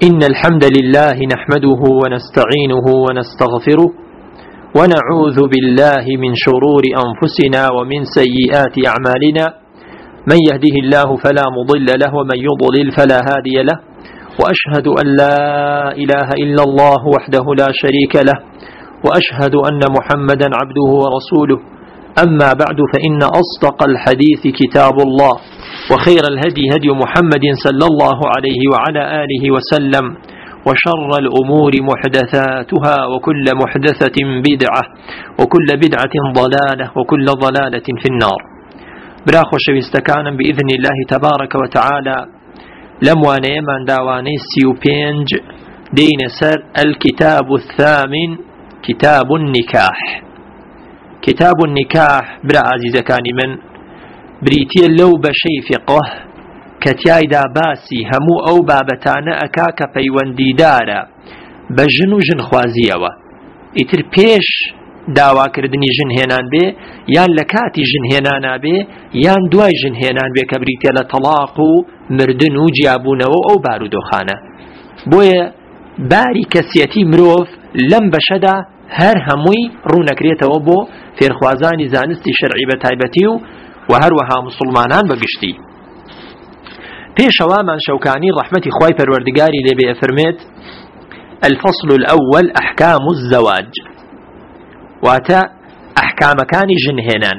إن الحمد لله نحمده ونستعينه ونستغفره ونعوذ بالله من شرور أنفسنا ومن سيئات أعمالنا. من يهده الله فلا مضل له ومن يضلل فلا هادي له، وأشهد أن لا إله إلا الله وحده لا شريك له، وأشهد أن محمدا عبده ورسوله. أما بعد، فإن أصدق الحديث كتاب الله، وخير الهدي هدي محمد صلى الله عليه وعلى آله وسلم، وشر الأمور محدثاتها، وكل محدثة بدعة، وكل بدعة ضلالة، وكل ضلالة في النار. براخو شويستكانا بإذن الله تبارك وتعالى لمواني من داواني سيوبينج دين سر الكتاب الثامن، كتاب النكاح. كتاب النكاح برا عزيزة كان من بريتيا لو بشي فقه كتياي دا باسي همو أو بابتانا أكاك بيواندي دارا بجنو جن خوازيوا إتر بيش داوا كردني جن هنان بي، يان لكاتي جن هنانا بي، يان دواي جن هنان بي كبريتيا لطلاقو مردنو جيابونو أو بارودو خانة. بويا باري كسيتي مروف لم بشدا هر هموي رونكريتو بو فيرخوازاني زانستي شرعي بتايبتيو وهروها مسلمانان بقشتي. بيشوا من شوكاني رحمة خواي پروردگاري لبي افرميت: الفصل الأول أحكام الزواج، واتا أحكام كاني جنهنان،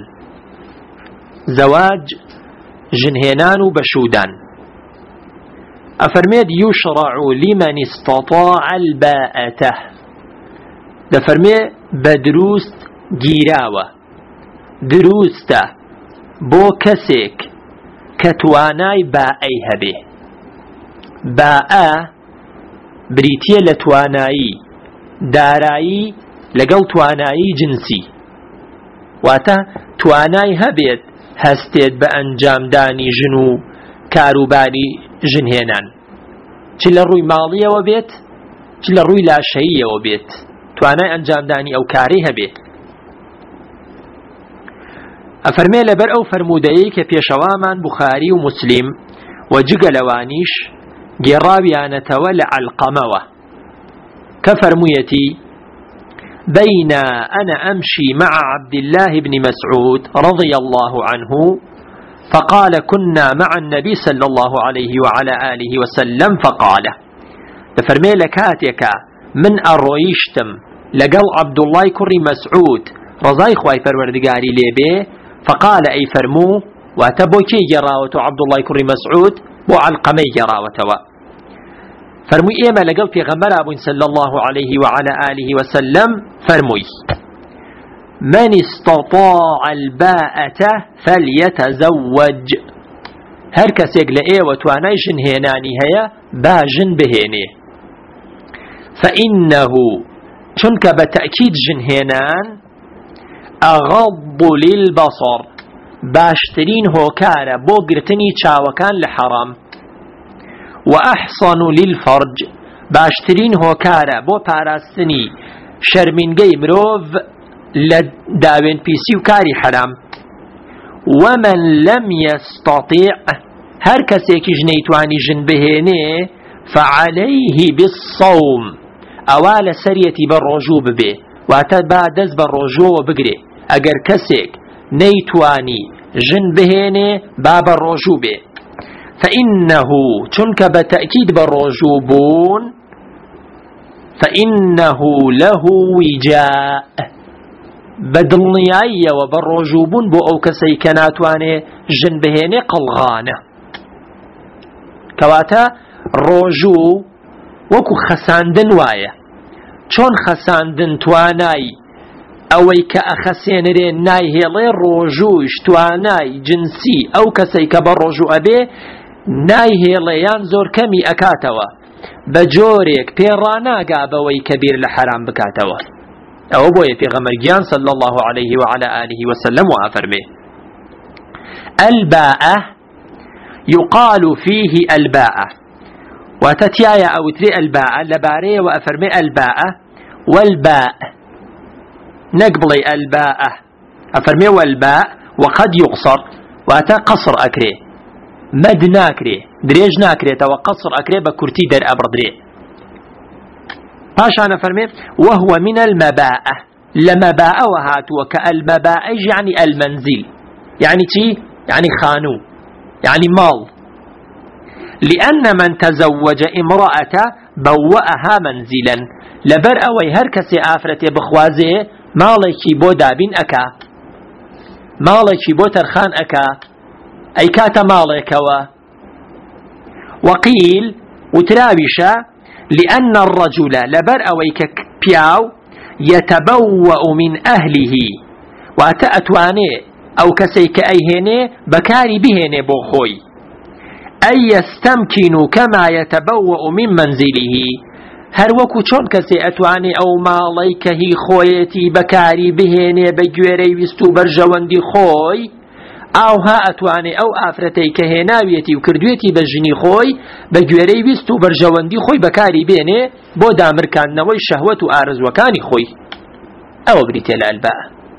زواج جنهنان بشودان. أفرميت: يشرع لمن استطاع الباءة، دفرمي بدروست جيراوة دروسته بو كسيك كتواناي باءي هبه. باء بريتيا لتواناي داراي لقل تواناي جنسي، واتا تواناي هبيت هستيد بأنجام داني جنو كاروباني جنهنان، چل روي مالية وبيت چل روي لاشهية وبيت، تواناي أنجام داني أو كاري هبيت. أفرمي لبر أو فرمودي كبيشوامان بخاري ومسلم وجقلوانيش جراويان تولع القموة كفرميتي: بين أنا أمشي مع عبد الله بن مسعود رضي الله عنه فقال: كنا مع النبي صلى الله عليه وعلى آله وسلم فقال. تفرمي لكاتيك من أرويشتم لقل عبد الله كري مسعود رضاي خواي فروردقاري ليبي، فقال أي فرمو واتبوكي جراوة عبد الله كري مسعود بو علقمي جراوة فرمي إيما لقل في غمر أبو صلى الله عليه وعلى آله وسلم فرمي: من استطاع الباءة فليتزوج. هركس يقل وتواني جنهناني هيا باجن بهيني، فإنه چونك بتأكيد جنهنان أغض للبصر، باشترين هوكارا بو قرتني چاوكان لحرام، وأحصن للفرج، باشترين هوكارا بو پاراستني شرمنگي مروف لداوين بيسي وكاري حرام. ومن لم يستطيع، هر كسيكي جنيتواني جنبهيني فعليه بالصوم، اوال سريتي بالرجوب به، واتبا دز بالرجوب بقري. اگر كسيك نيتواني جنبهيني باب الرجوب، فإنه چونك بتأكيد بالرجوبون فإنه له وجاء، بدلنيايا وبالرجوبون بو او كسي كناتواني جنبهيني قلغانة. كواتا رجو وكو خساندن وايا، چون خساندن تواناي اوي كأخسين رين ناي هيلي رجوش تواناي جنسي او كسي كبرجو ابي ناي هيلي ينزور كمي اكاتوا بجوريك بيرانا قابوي كبير لحرام بكاتوا. او بوي في غمرجيان صلى الله عليه وعلى آله وسلم وافر به: الباءة يقال فيه الباءة، وتتيايا او تري الباءة لباري وافرمي الباءة والباء نقبلي الباءة أفرمي والباء وقد يقصر واتا قصر أكري مد ناكري دريج ناكري تو قصر أكري بكرتي در أبردري پاشانە فەرمێ وهو من المباءة لمباءة وهاتوا كالمباءة يعني المنزل يعني چی؟ يعني خانو يعني مال لأن من تزوج امرأة بوأها منزلا لبر أوي هر كسي آفرتي بخوازي مالكي بو دابين أكا مالكي بو ترخان أكا أي كات مالكوا وقيل وتراوشا لأن الرجل لبر أوي كبياو يتبوأ من أهله وأتأتواني أو كسيك أيهني بكاري بهني بوخوي أي يستمكن كما يتبوأ من منزله هر وكو چون كسي أتواني أو ماليك هي خويتي بكاري بهني بجويري وستو برجواندي خوي أو ها أتواني أو آفرتي كهناويتي وكردويتي بجني خوي بجويري وستو برجواندي خوي بكاري بهني بو دامر كان نوي شهوة آرز وكاني خوي أو بريتي الألباء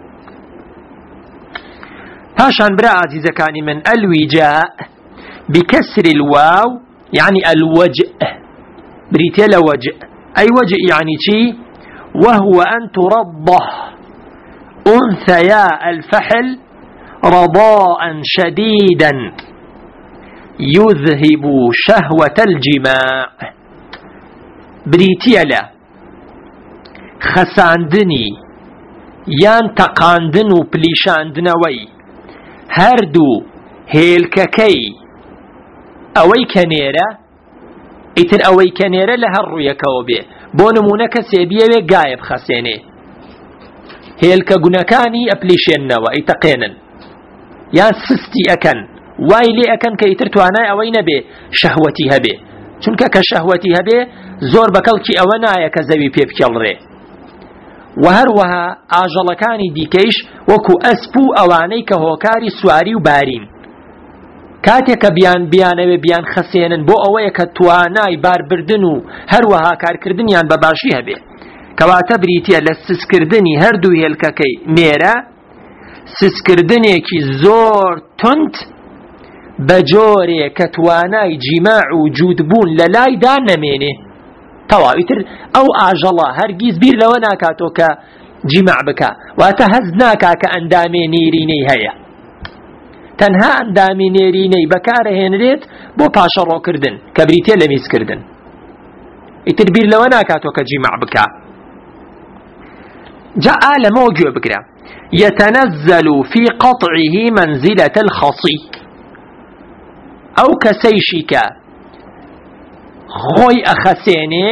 هاشان برا عزيزة كاني من الوجاء بكسر الواو يعني الوجء بريتيلا وجء أي وجء يعني شي وهو أن ترضه أنثيا الفحل رضاء شديدا يذهب شهوة الجماع بريتيلا خساندني يان تقاندن و بليشاندنوي هردو هيلككي أوي كنيرة ئیتر ئەوەی کە نێرە لە هەر ڕوویەکەوە بێ بۆ نمونە کەسێ بیەوێ گایە بخەسێنێ هێلکە گونەکانی ئەپلیشێننەوە ئەیتەقێنن یان سستی ئەکەن وای لێ ئەکەن کە ئیتر توانای ئەوەی نەبێ شەهوەتی هەبێ چونکە کە شەهوەتی هەبێ زۆر بەکەڵکی ئەوە نایە کە زەوی پێ بکێڵڕێ و هەروەها ئاژەڵەکانی دیکەیش وەکو ئەسپ و ئەوانەی کە هۆکاری سواری و بارین کاتێکە بیانەوێ بیان خەسێنن بۆ ئەوەیە کە توانای باربردن و هەروەها کارکردنیان بە باشی هەبێ کەواتە بریتیە لە سسکردنی هەردوو هێلکەکەی نێرە سسکردنێکی زۆر تند بە جۆرێ کە توانای جیماع و جوودبوون لە لایدا نەمێنێ تەواویتر ئەو ئاژەڵە هەرگیز بیر لەوە ناکاتۆ کە جیماع بکە واتە هەز ناکا کە ئەندامێ نێرینەی هەیە تەنها ئەندامی نێرینەی بەکارەهێنرێت بۆ پاشەڕۆکردن کە بریتێ لە میزکردن ئیتر بیر لەوە ناکاتۆ کە جیماع بکە جا لەمەوە گوێ بگرە يتنزل في قطعه منزلة الخصي أو كسيشك خوي أخسيني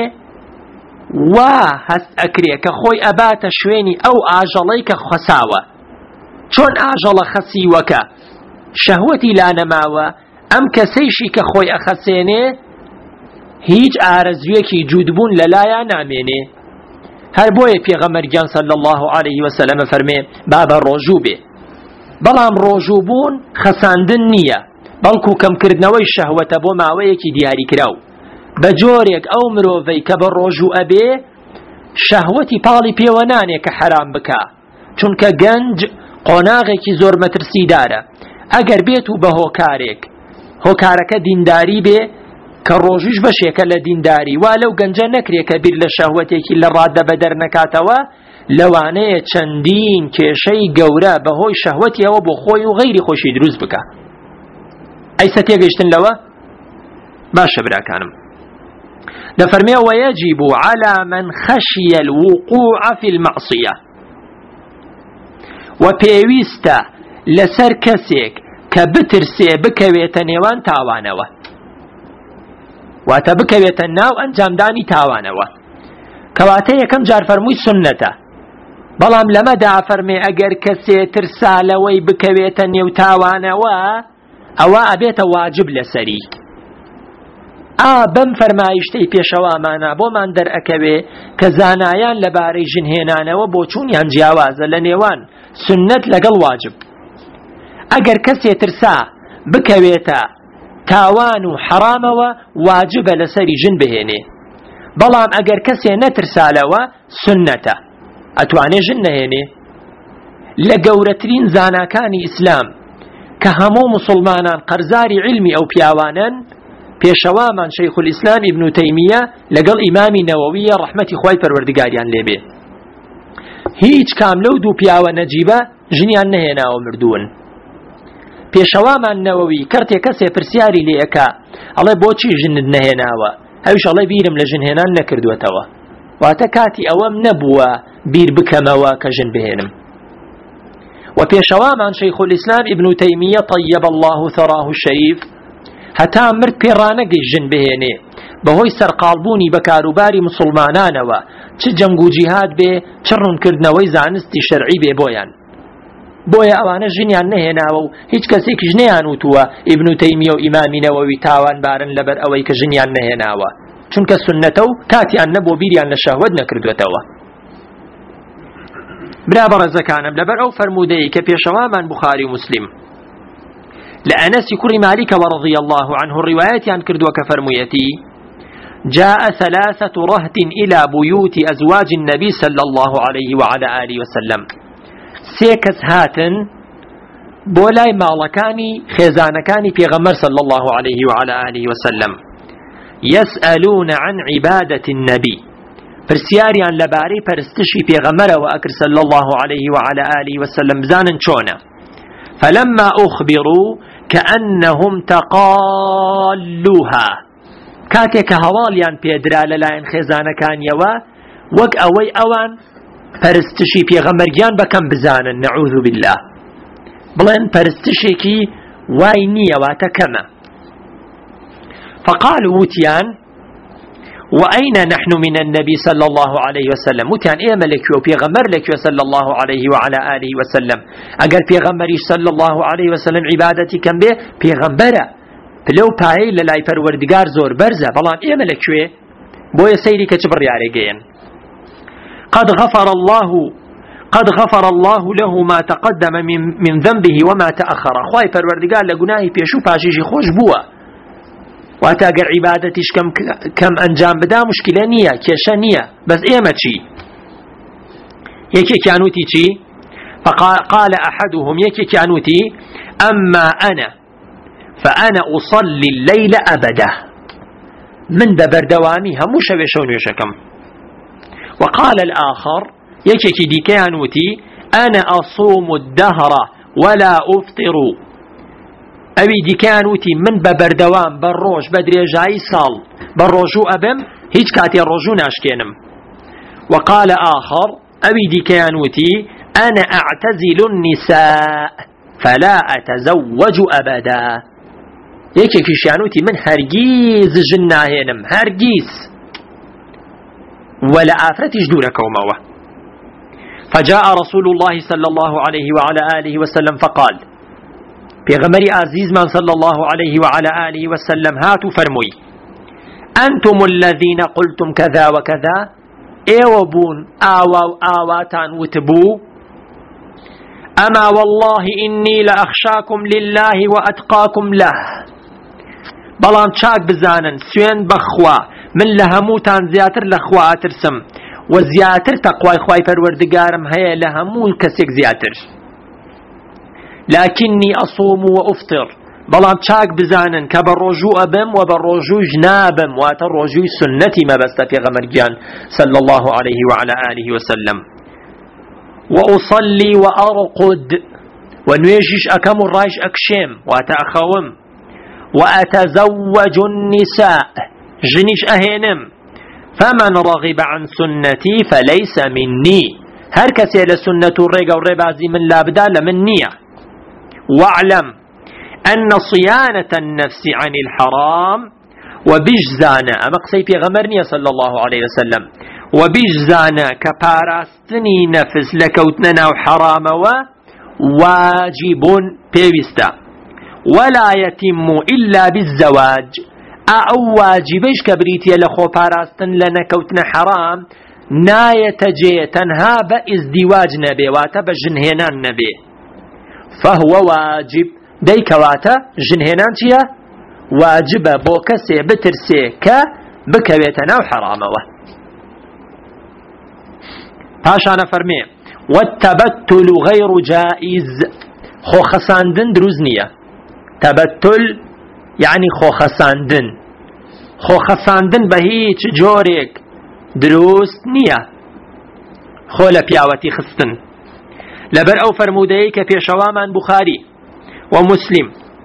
وهس أكريك خوي أبات شويني أو آجليك خساوة چون آجل خسي وكا شهوتي لا نماوة أم كسيشك خوي أخسيني هيج آرزويكي جودبون للايا ناميني هر بۆیە پێغەمبەر صلی الله عليه وسلم فەرمێ بابە ڕۆژوو بێ بەڵام ڕۆژوو بوون خەساندن نییە بەڵکو کەمکردنەوەی شەهوەتە بۆ ماوەیەکی دیاریکراو بە جۆرێک ئەو مرۆڤەی کە بە ڕۆژوو ئەبێ شەهوەتی پاڵی پێوە نانێ کە حەرام بکە چونکە گەنج قۆناغێکی زۆر مەترسیدارە ئەگەر بێت و بە هۆکارەکە دینداری بێ کە ڕۆژیش بەشێکە لە دینداری وا لەو گەنجە نەکرێ کە بیر لە شەهوەتێکی لە ڕادە بەدەر نەکاتەوە لەوانەیە چەندین کێشەی گەورە بەهۆی شەهوەتیەوە بۆ خۆی و غەیری خۆشی دروست بکە ئەیسە تێگەیشتن لەوە باشە براکانم دەفەرمێ ويجب على من خشي الوقوع في المعصية وپێویستە لەسەر کەسێک کە بترسێ بکەوێتە نێوان تاوانەوە واتە بکەوێتە ناو ئەنجامدانی تاوانەوە کەواتە یەکەم جار فەرمووی سنەتە بەڵام لەمەدا فەرمێ ئەگەر کەسێ ترسا لەوەی بکەوێتە نێو تاوانەوە ئەوە ئەبێتە واجب لەسەری بەم فەرمایشتەی پێشەوامانە بۆمان دەرئەکەوێ کە زانایان لەبارەی ژنهێنانەوە بۆ چوونیان جیاوازە لە نێوان سنەت لەگەڵ واجب ئەگەر کەسێ ترسا بکەوێتە تاوان و حرامەوە واجبە لەسەری ژن بهێنێ بەڵام ئەگەر کەسێ نەترسالەوە سنەتە ئەتوانێ ژن نەهێنێ لە گەورەترین زاناکانی ئیسلام کە هەموو موسڵمانان قەرزاری علمی ئەو پیاوانن پێشەوامان شەیخ الئیسلام ئیبن تەیمیە لەگەڵ ئیمامی نەوەویە ڕەحمەتی خوای پەروەردگاریان لێبێ هیچ کام لەو دوو پیاوە نەجیبە ژنیان نەهێناوە مردوون. پێشەوامان نەوەوی کەرتێک کەسێ پرسیاری لێ ئەکا ئەڵێ بۆچی ژنت نەهێناوە هەویش ئەڵێ بیرم لە ژن هێنان نەکردوێتەوە، واتە کاتی ئەوەم نەبووە بیر بکەمەوە کە ژن بهێنم. و پێشەوامان شەیخ الئیسلام ئیبن تەیمیە طیب الله ثراه الشەریف هەتا مرد پێڕانەگەی ژن بهێنێ بەهۆی سەرقاڵبوونی بە کاروباری موسڵمانانەوە چ جەنگ و جیهاد بێ چ ڕوونکردنەوەی زانستی شەرعی بێ بۆیە ئەوانە ژنیان نەهێناوە و هیچ کەسێکیش نەیان وتووە ئیبن تەیمیە و ئیمامی نەوەوی تاوانبارن لەبەر ئەوەی کە ژنیان نەهێناوە، چونکە سنەتە و کاتیان نەبوو بیریان لە شەهوەت نەکردوێتەوە. برا بەڕێزەکانم لەبەر ئەو فەرمودەی کە پێشەوامان بوخاری و مسلم لە ئەنەسی کوڕی مالیکەوە رضی الله عنه ڕیوایەتیان کردووە کە فەرموویەتی جاء ثلاثة رهط إلى بيوت أزواج النبي صلى الله عليه وعلى آله وسلم سيكس هاتن بولاي مالكاني خزانكاني في غمر صلى الله عليه وعلى آله وسلم يسألون عن عبادة النبي فرسياريان لباري فرستشي في غمر وأكر صلى الله عليه وعلى آله وسلم زانا شونا فلما أخبروا كأنهم تقالوها كاتك هواليان بيدرا للاين خزانة كان يوا وك أوي أوان فرستشي في غمريان بكم بزانا نعوذ بالله بلين فرستشي كي واينية واتكما فقالوا وتيان وأين نحن من النبي صلى الله عليه وسلم وتيان إيه ملكيو في غمر لكيو صلى الله عليه وعلى آله وسلم أقل في غمري صلى الله عليه وسلم عبادتي كم به في غمبرة فلو باي للاي فروردگار زور برزة بلان إيه ملكيو بويا سيري كتبر ياريقين قد غفر الله له ما تقدم من ذنبه وما تأخر خواهي فروردگار لقناهي بيشو باشيشي خوش بوا واتاقر عبادتش كم انجام بدا مشكلة نية كيشا نية بس ايما چي يكي كانوتي چي فقال احدهم يكي كانوتي اما انا فانا اصلي الليل ابدا من ببردوامي هموش بيشون يشكم وقال الاخر يكي دي كانوتي انا اصوم الدهر ولا افطر أبي ديكانوتي من ببردوام بالروج بدريجاي صال بالروجو أبم هيج كاتي الروجو ناشكينم وقال آخر أبي ديكانوتي أنا أعتزل النساء فلا أتزوج أبدا يكي كيشانوتي من هرجيز جناهينم هرجيز ولا آفرتش دونك وموه فجاء رسول الله صلى الله عليه وعلى آله وسلم فقال پیغمبری عزیز من صلى الله عليه وعلى آله وسلم هاتو فرموي أنتم الذين قلتم كذا وكذا ايوه بون آوا آواتان وتبو أما والله إني لأخشاكم لله وأتقاكم له بلان شاك بزانن سوين بخوا من لهموتان زياتر لخوا أترسم وزياتر تقوى خواي پروردگارم هيا لهمو كسيك زياتر لكني أصوم وأفطر بلام شاك بزانن كبروجو أبم وبروجو جنابم واتروجو سنتي ما بست في غمرجان صلى الله عليه وعلى آله وسلم وأصلي وأرقد ونويجش أكم الرايش أكشم وأتأخوم وأتزوج النساء جنيش أهينم فمن رغب عن سنتي فليس مني هركس إلى سنة الرقا والربازي من لابدا لمنية واعلم أن صيانة النفس عن الحرام وبجزانا أما قصي في غمرني صلى الله عليه وسلم وبجزانا كباراستني نفس لكوتننا وحرام واجب بيوستا ولا يتم إلا بالزواج أو واجبش كبريتي لخو باراستن لنا كوتنا حرام نايتجي تنها بإزدواج نبي واتبجنهنان نبي فهو واجب دي كواتا جنهنان تيا واجب بوكسي بترسي بكويتنا وحرامه هاشانا فرمي والتبتل غير جائز خو خساندن دروزنية تبتل يعني خو خساندن خۆ خەساندن بە هیچ جۆرێک دروست نییە، خۆ لە پیاوەتی خستن. لەبەر ئەو فەرمودەیەی کە پێشەوامان بوخاری و مسلم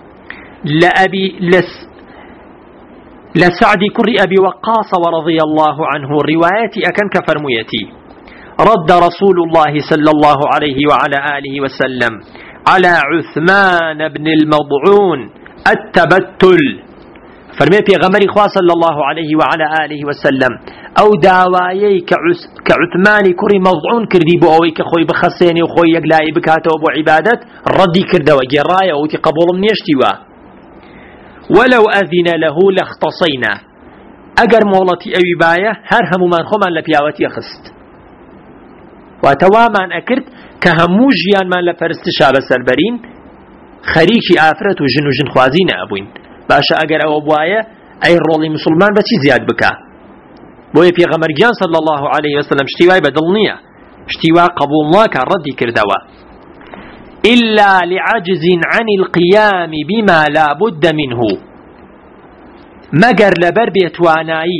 لسعد كري أبي وقاص ورضي الله عنه روايتي أكن كفرميتي رد رسول الله صلى الله عليه وعلى آله وسلم على عثمان بن المضعون التبتل. فرمي في غمري خواه صلى الله عليه وعلى آله وسلم أو داوايي كعثمان كري مضعون كردي بو أوي كخوي بخسيني وخوي يقلاي بكاته وبو عبادت ردي كردوا جرايا وتي قبول من يشتوا ولو أذن له لاختصينا أجر مولتي أوي باية هرهم من خمان لبياوتي خست وتوامان أكرت كهموجيان من لفرست شاب سربرين خريكي آفرت وجن وجن خوازين أبوين باشا أجر أو بواية أي الرولي مسلمان بس زياد بكا بوي في غمرجان صلى الله عليه وسلم اشتواي بدلنية اشتواء قبول الله كان ردي كردوا إلا لعجز عن القيام بما لا بد منه مگر لبر بيتواناي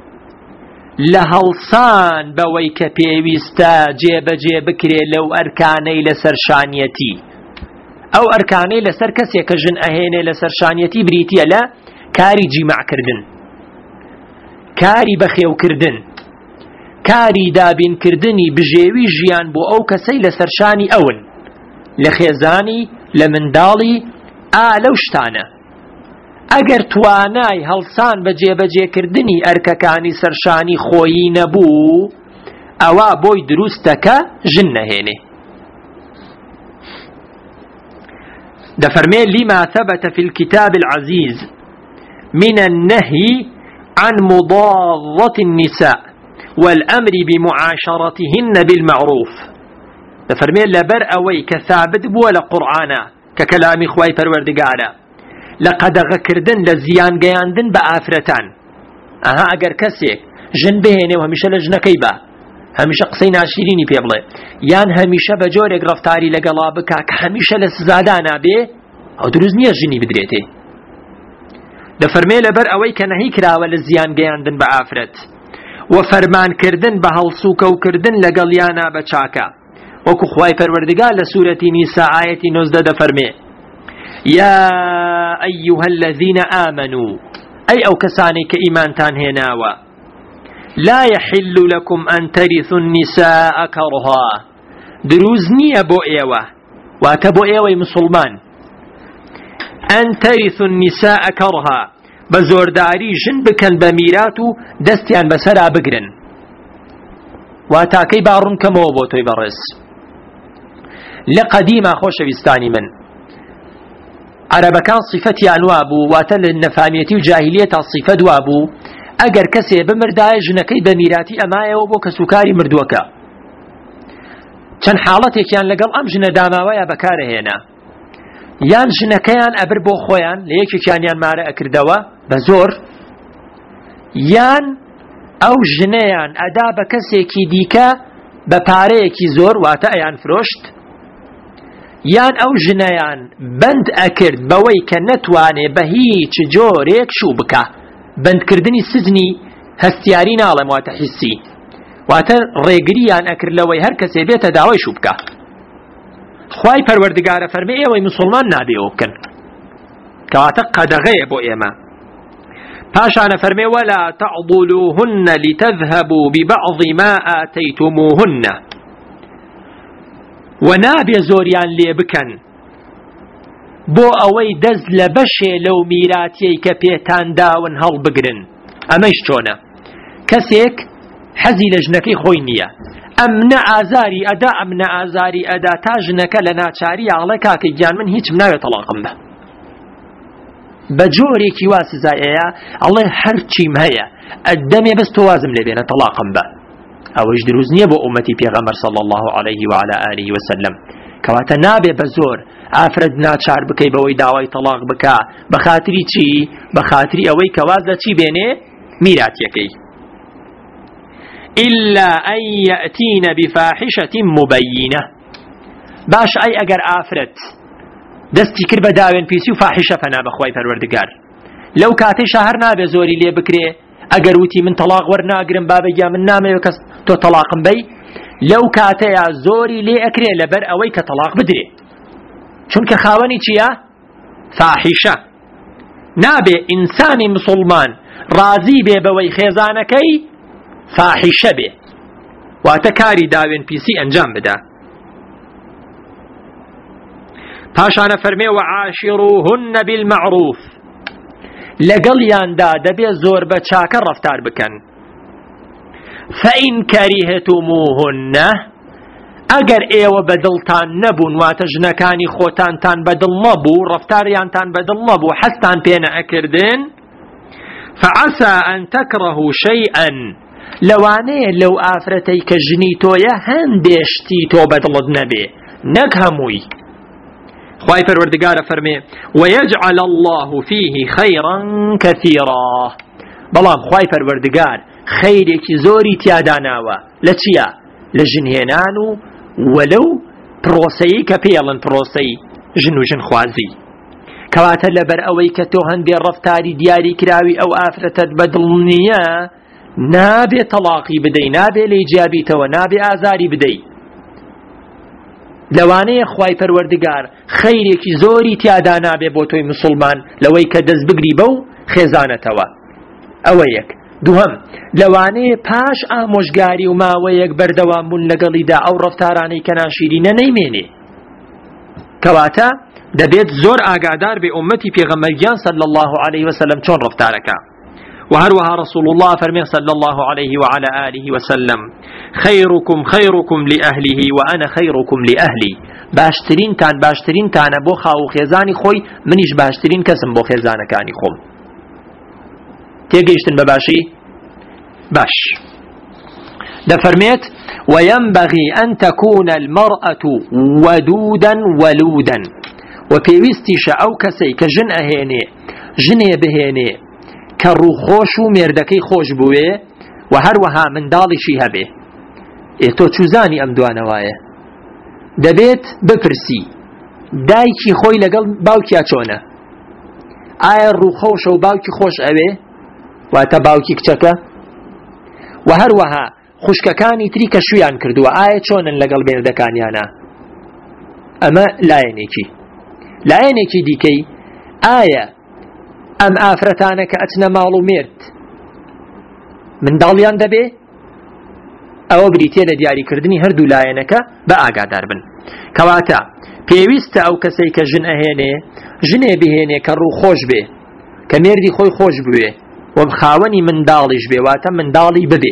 لهلصان بويك بيويستا جيب جيب كري لو أركاني لسرشانيتي أو أركاني لسر كسي كجن أهيني لسرشانيتي بريتيا لا كاري جمع كردن كاري بخيو كردن كاري دابين كردني بجيوي جيان بو أو كسي لسرشاني أول لخيزاني لمندالي لو شتانه ئەگەر توانای هەڵسان بە جێبەجێکردنی ئەرکەکانی سەرشانی خۆیی نەبوو ئەوە بۆی دروستەکە ژن نەهێنێ. دەفەرمێ لما ثبت في الكتاب العزيز من النهي عن مضاضة النساء والأمر بمعاشرتهن بالمعروف. دەفەرمێ لەبەر ئەوەی کە ثابت بووە لە قورئانە کە کەلامی خوای پەروەردگارە لقدغ كردن لزيان گەیاندن بە ئافرەتان. ئەگەر کەسێک ژن بهێنێ و هەمیشە لە ژنەکەی بە هەمیشە قسەی ناشرینی پێ بڵێ یان هەمیشە بە جۆرێک ڕەفتاری لەگەڵا بکا کە هەمیشە لە سزادا نابێ ئەو دروست نییە ژنی بدرێتێ. دەفەرمێ لەبەر ئەوەی کە نەهی کراوە لە زیان گەیاندن بە ئافرەت و فەرمانکردن بە هەڵسوکەوکردن لەگەڵیانە بە چاکە وەکو خوای پەروەردگار لە سوورەتی نیسا ئایەتی 19 دەفەرمێ يا أيها الذين آمنوا أي أو كساني كإيمان تانهناوا لا يحل لكم أن ترثوا النساء كرها دروزني بو إيوة واتبو إيوة مسلمان أن ترثوا النساء كرها بزورداري جن بكن بميراتو دستيان بسرا بقرن واتاكي بارون كموبوتو برس لقديما خوش بستاني من عربەکان صفەتیان وابوو واتە لە نەفامیەتی و جاهیلیەتا صفەت وابوو ئەگەر کەسێ بمردایە ژنەکەی بە میراتی ئەمایەوە بۆ کەسوکاری مردووەکە چەند حاڵەتێکیان لەگەڵ ئەم ژنە داماوەیە بەکارەهێنا یان ژنەکەیان ئەبر بۆ خۆیان لە یەکێکیانیان مارە ئەکردەوە بە زۆر یان ئەو ژنەیان ئەدا بە کەسێکی دیکە بە پارەیەکی زۆر واتە ئەیان فرۆشت یان ئەو ژنەیان بەند ئەکرد بەوەی کە نەتوانێ بە هیچ جۆرێک شوو بکە بەندکردنی سزنی هەستیاری ناڵێم واتە حیسی واتە ڕێگریان ئەکرد لەوەی هەر کەسێ بێتە داوای شوو بکە. خوای پەروەردگارە فەرمێ ئێوەی مسلمان نابێەوە بکەن کەواتە قەدەغەیە بۆ ئێمە. پاشانە فەرمێ وەلا تەعضلوهن لتذهبوا ببعض ما آتيتموهن ونابێ زۆریان لێ بکەن بۆ ئەوەی دەست لە بەشێ لەو میراتیەی کە پێتان داون هەڵبگرن. ئەمەش چۆنە؟ کەسێک حەزی لە ژنەکەی خۆی نییە ئەمنە ئازاری ئەدا ئەمنە ئازاری ئەدا تا ژنەکە لە ناچاری ئاڵێ کاکەی گیان من هیچم ناوێت تەلاقم بە جۆرێکی وا سزایەیە ئەڵێ هەرچیم هەیە ئەدەمێ بەس تۆ وازم لێ بێنە تەلاقم بە. ئەوەش دروست نییە بۆ ئومەتی پێغەمبەر صلی الله عليه وعلى آله وسلم کەواتە نابێ بە زۆر ئافرەت ناچار بکەی بەوەی داوای تەلاق بکە بە خاتری چی؟ بە خاتری ئەوەی کە واز لە چی بێنێ؟ میراتیەکەی. إلا أن يأتين بفاحشة مبينة. باش أي أجر آفرت دستي كرب داوين بيسي وفاحشة فنا بخواي پروردگار لەو کاتەی شەهر نابێ زۆری لێ بکرێ ئەگەر وتی من تەلاق وەرناگرم بابەگیا من نامەوێت کەس تۆ تەلاقم بەی لەو کاتەیە زۆری لێ ئەکرێ لەبەر ئەوەی کە تەلاق بدرێ چونکە خاوەنی چییە؟ فاحیشە. نابێ ئینسانی مسلمان ڕازی بێ بەوەی خێزانەکەی فاحیشە بێ واتە کاری داوێن پیسی ئەنجام بدە. پاشانە فەرمێ وعاشروهن بالمعروف لەگەڵیاندا دەبێ زۆر بە چاکە ڕەفتار بکەن. فەئین کەریهتموهن ئەگەر ئێوە بەدڵتان نەبوون واتە ژنەکانی خۆتانتان بەدڵ نەبوو ڕەفتاریانتان بەدڵ نەبوو حەستان پێ نەئەکردن فعسى أن تكرهوا شيئا لەوانەیە لەو ئافرەتەی کە ژنی تۆیە هەندێشتی تۆ بەدڵت نەبێ نەک هەمووی. خوای پەروەردگارە فەرمێ ويجعل الله فيه خيرا كثيرا بەڵام خوای پەروەردگار خەیرێکی زۆری تیادا ناوە لە چییە؟ لە ژنهێنان و وەلەو پرۆسەیی کە پێڵن پرۆسەی ژن و ژن خوازی کەواتە لەبەر ئەوەی کە تۆ هەندێ ڕەفتاری دیاری کراوی ئەو ئافرەتت بەدڵ نییە نابێ تەلاقی بدەی نابێ لێی جیابیتەوە نابێ ئازاری بدەی. لەوانەیە خوای پەروەردگار خەیرێکی زۆری تیادا نابێ بۆ تۆی مسلمان لەوەی کە دەست بگری بەو خێزانەتەوە. ئەوە یەک. دووەم لەوانەیە پاش ئامۆژگاری و ماوەیەک بەردەوام بوون لەگەڵیدا ئەو ڕەفتارانەی کە ناشیرینە نەیمێنێ کەواتە دەبێت زۆر ئاگادار بێ ئومەتی پێغەمبەرگیان صلی الله عليه وسلم چۆن ڕەفتارەکە. وهروها رسول الله فرمي صلى الله عليه وعلى آله وسلم خيركم خيركم لأهله وأنا خيركم لأهلي باشترين تان بو خاو خيزاني خوي منيش باشترين كسم بو خيزانة كاني خوم تيجيشتن بباشي باش ده فرميت وينبغي أن تكون المرأة ودودا ولودا وبيوستيش أو كسي كجن أهيني جني بهيني كرو خوش و مردكي خوش بوي وهروها من دالشي هبه تو چوزاني ام دوانوايه دبيت بپرسي دايكي خوي لقل باوكي اچونه آية رو خوش و باوكي خوش اوه واتا باوكي كچكا وهروها خوشككاني تريكا شويان كردو آية چونن لقل مردكانيانا اما لاينيكي ديكي آية ئەم ئافرەتانە کە ئەچنە ماڵ و مرد منداڵیان دەبێ ئەوە بریتێ لە دیاریکردنی هەردوو لایەنەکە بە ئاگادار بن کەواتە پێویستە ئەو کەسەی کە ژن ئەهێنێ ژنێ بهێنێ کە ڕوو خۆش بێ کە مێردی خۆی خۆش بوێ و خاوەنی منداڵیش بێ واتە منداڵی ببێ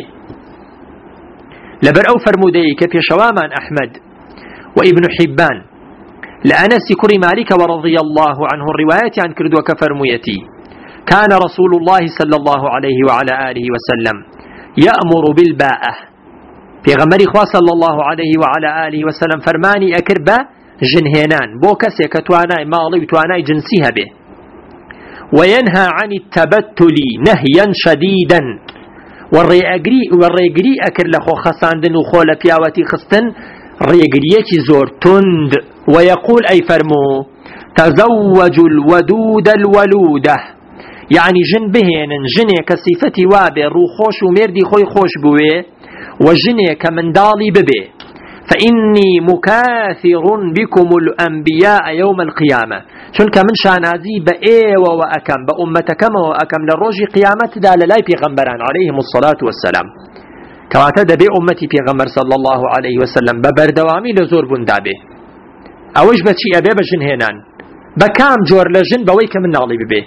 لەبەر ئەو فەرمودەیە کە پێشەوامان ئەحمەد و ئیبن حیبان لأنس كري مالك ورضي الله عنه الروايات عن كردو كفرميتي كان رسول الله صلى الله عليه وعلى آله وسلم يأمر بالباءة في غمر إخوة صلى الله عليه وعلى آله وسلم فرماني أكربا جنهنان بوكس يكتواناي ماضي وتواناي جنسيها به وينهى عن التبتل نهيا شديدا والريقري أكر لخو خساندن وخول بياوتي خستن ريقريكي زور تند ويقول أي فرمو تزوجوا الودود الولودة يعني جن بهن جني كصفتي وابي رو خوش ومردي خوي خوش بوي وجني كمن دالي ببي فإني مكاثر بكم الأنبياء يوم القيامة شون كمن شانازي بأيو وأكم بأمتكم وأكم للروج قيامة دا للاي بيغمبران عليهم الصلاة والسلام كواتا دبي أمتي بيغمبر صلى الله عليه وسلم ببردوامي لزور بندابي اوش بچی ابێ بە ژن هێنان بە کام جۆر لە ژن بەوەی کە مناڵی ببێ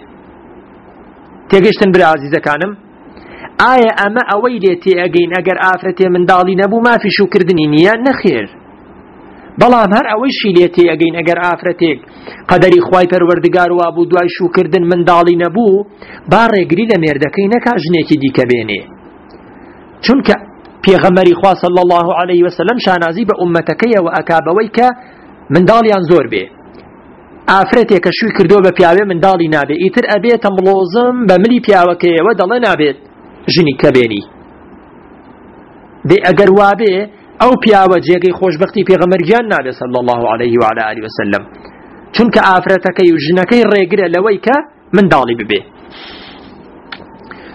تێگەشتن برا عزیزەکانم ئایا ئەمە ئەوەی لێ تێئەگەین ئەگەر ئافرەتێ منداڵی نەبوو مافی شوکردنی نییە نەخێر بەڵام هەر ئەوەیشی لێ تێئەگەین ئەگەر ئافرەتێک قەدەری خوای پەروەردگار وا بوو دوای شوکردن منداڵی نەبوو با ڕێگری لە مێردەکەی نەکا ژنێکی دیکە بێنێ چونکە پێغەمبەری خوا صلی الله عليه وسلم شانازی بە ئومەتەکەیەوە ئەکابەوەی کە منداڵیان زۆر بێ ئافرەتێک کە شووی کردۆ بە پیاوێ منداڵی نابێ ئیتر ئەبێتە مڵۆزم بە ملی پیاوەکەیەوە دەڵێ نابێت ژنی کە بێنی دێ ئەگەر وابێ ئەو پیاوە جێگەی خۆشبەختی پێغەمبەرگیان نابێت صلی الله عليه وعلى آله وسلم چونکە ئافرەتەکەی و ژنەکەی ڕێگرە لەوەی کە منداڵی ببێ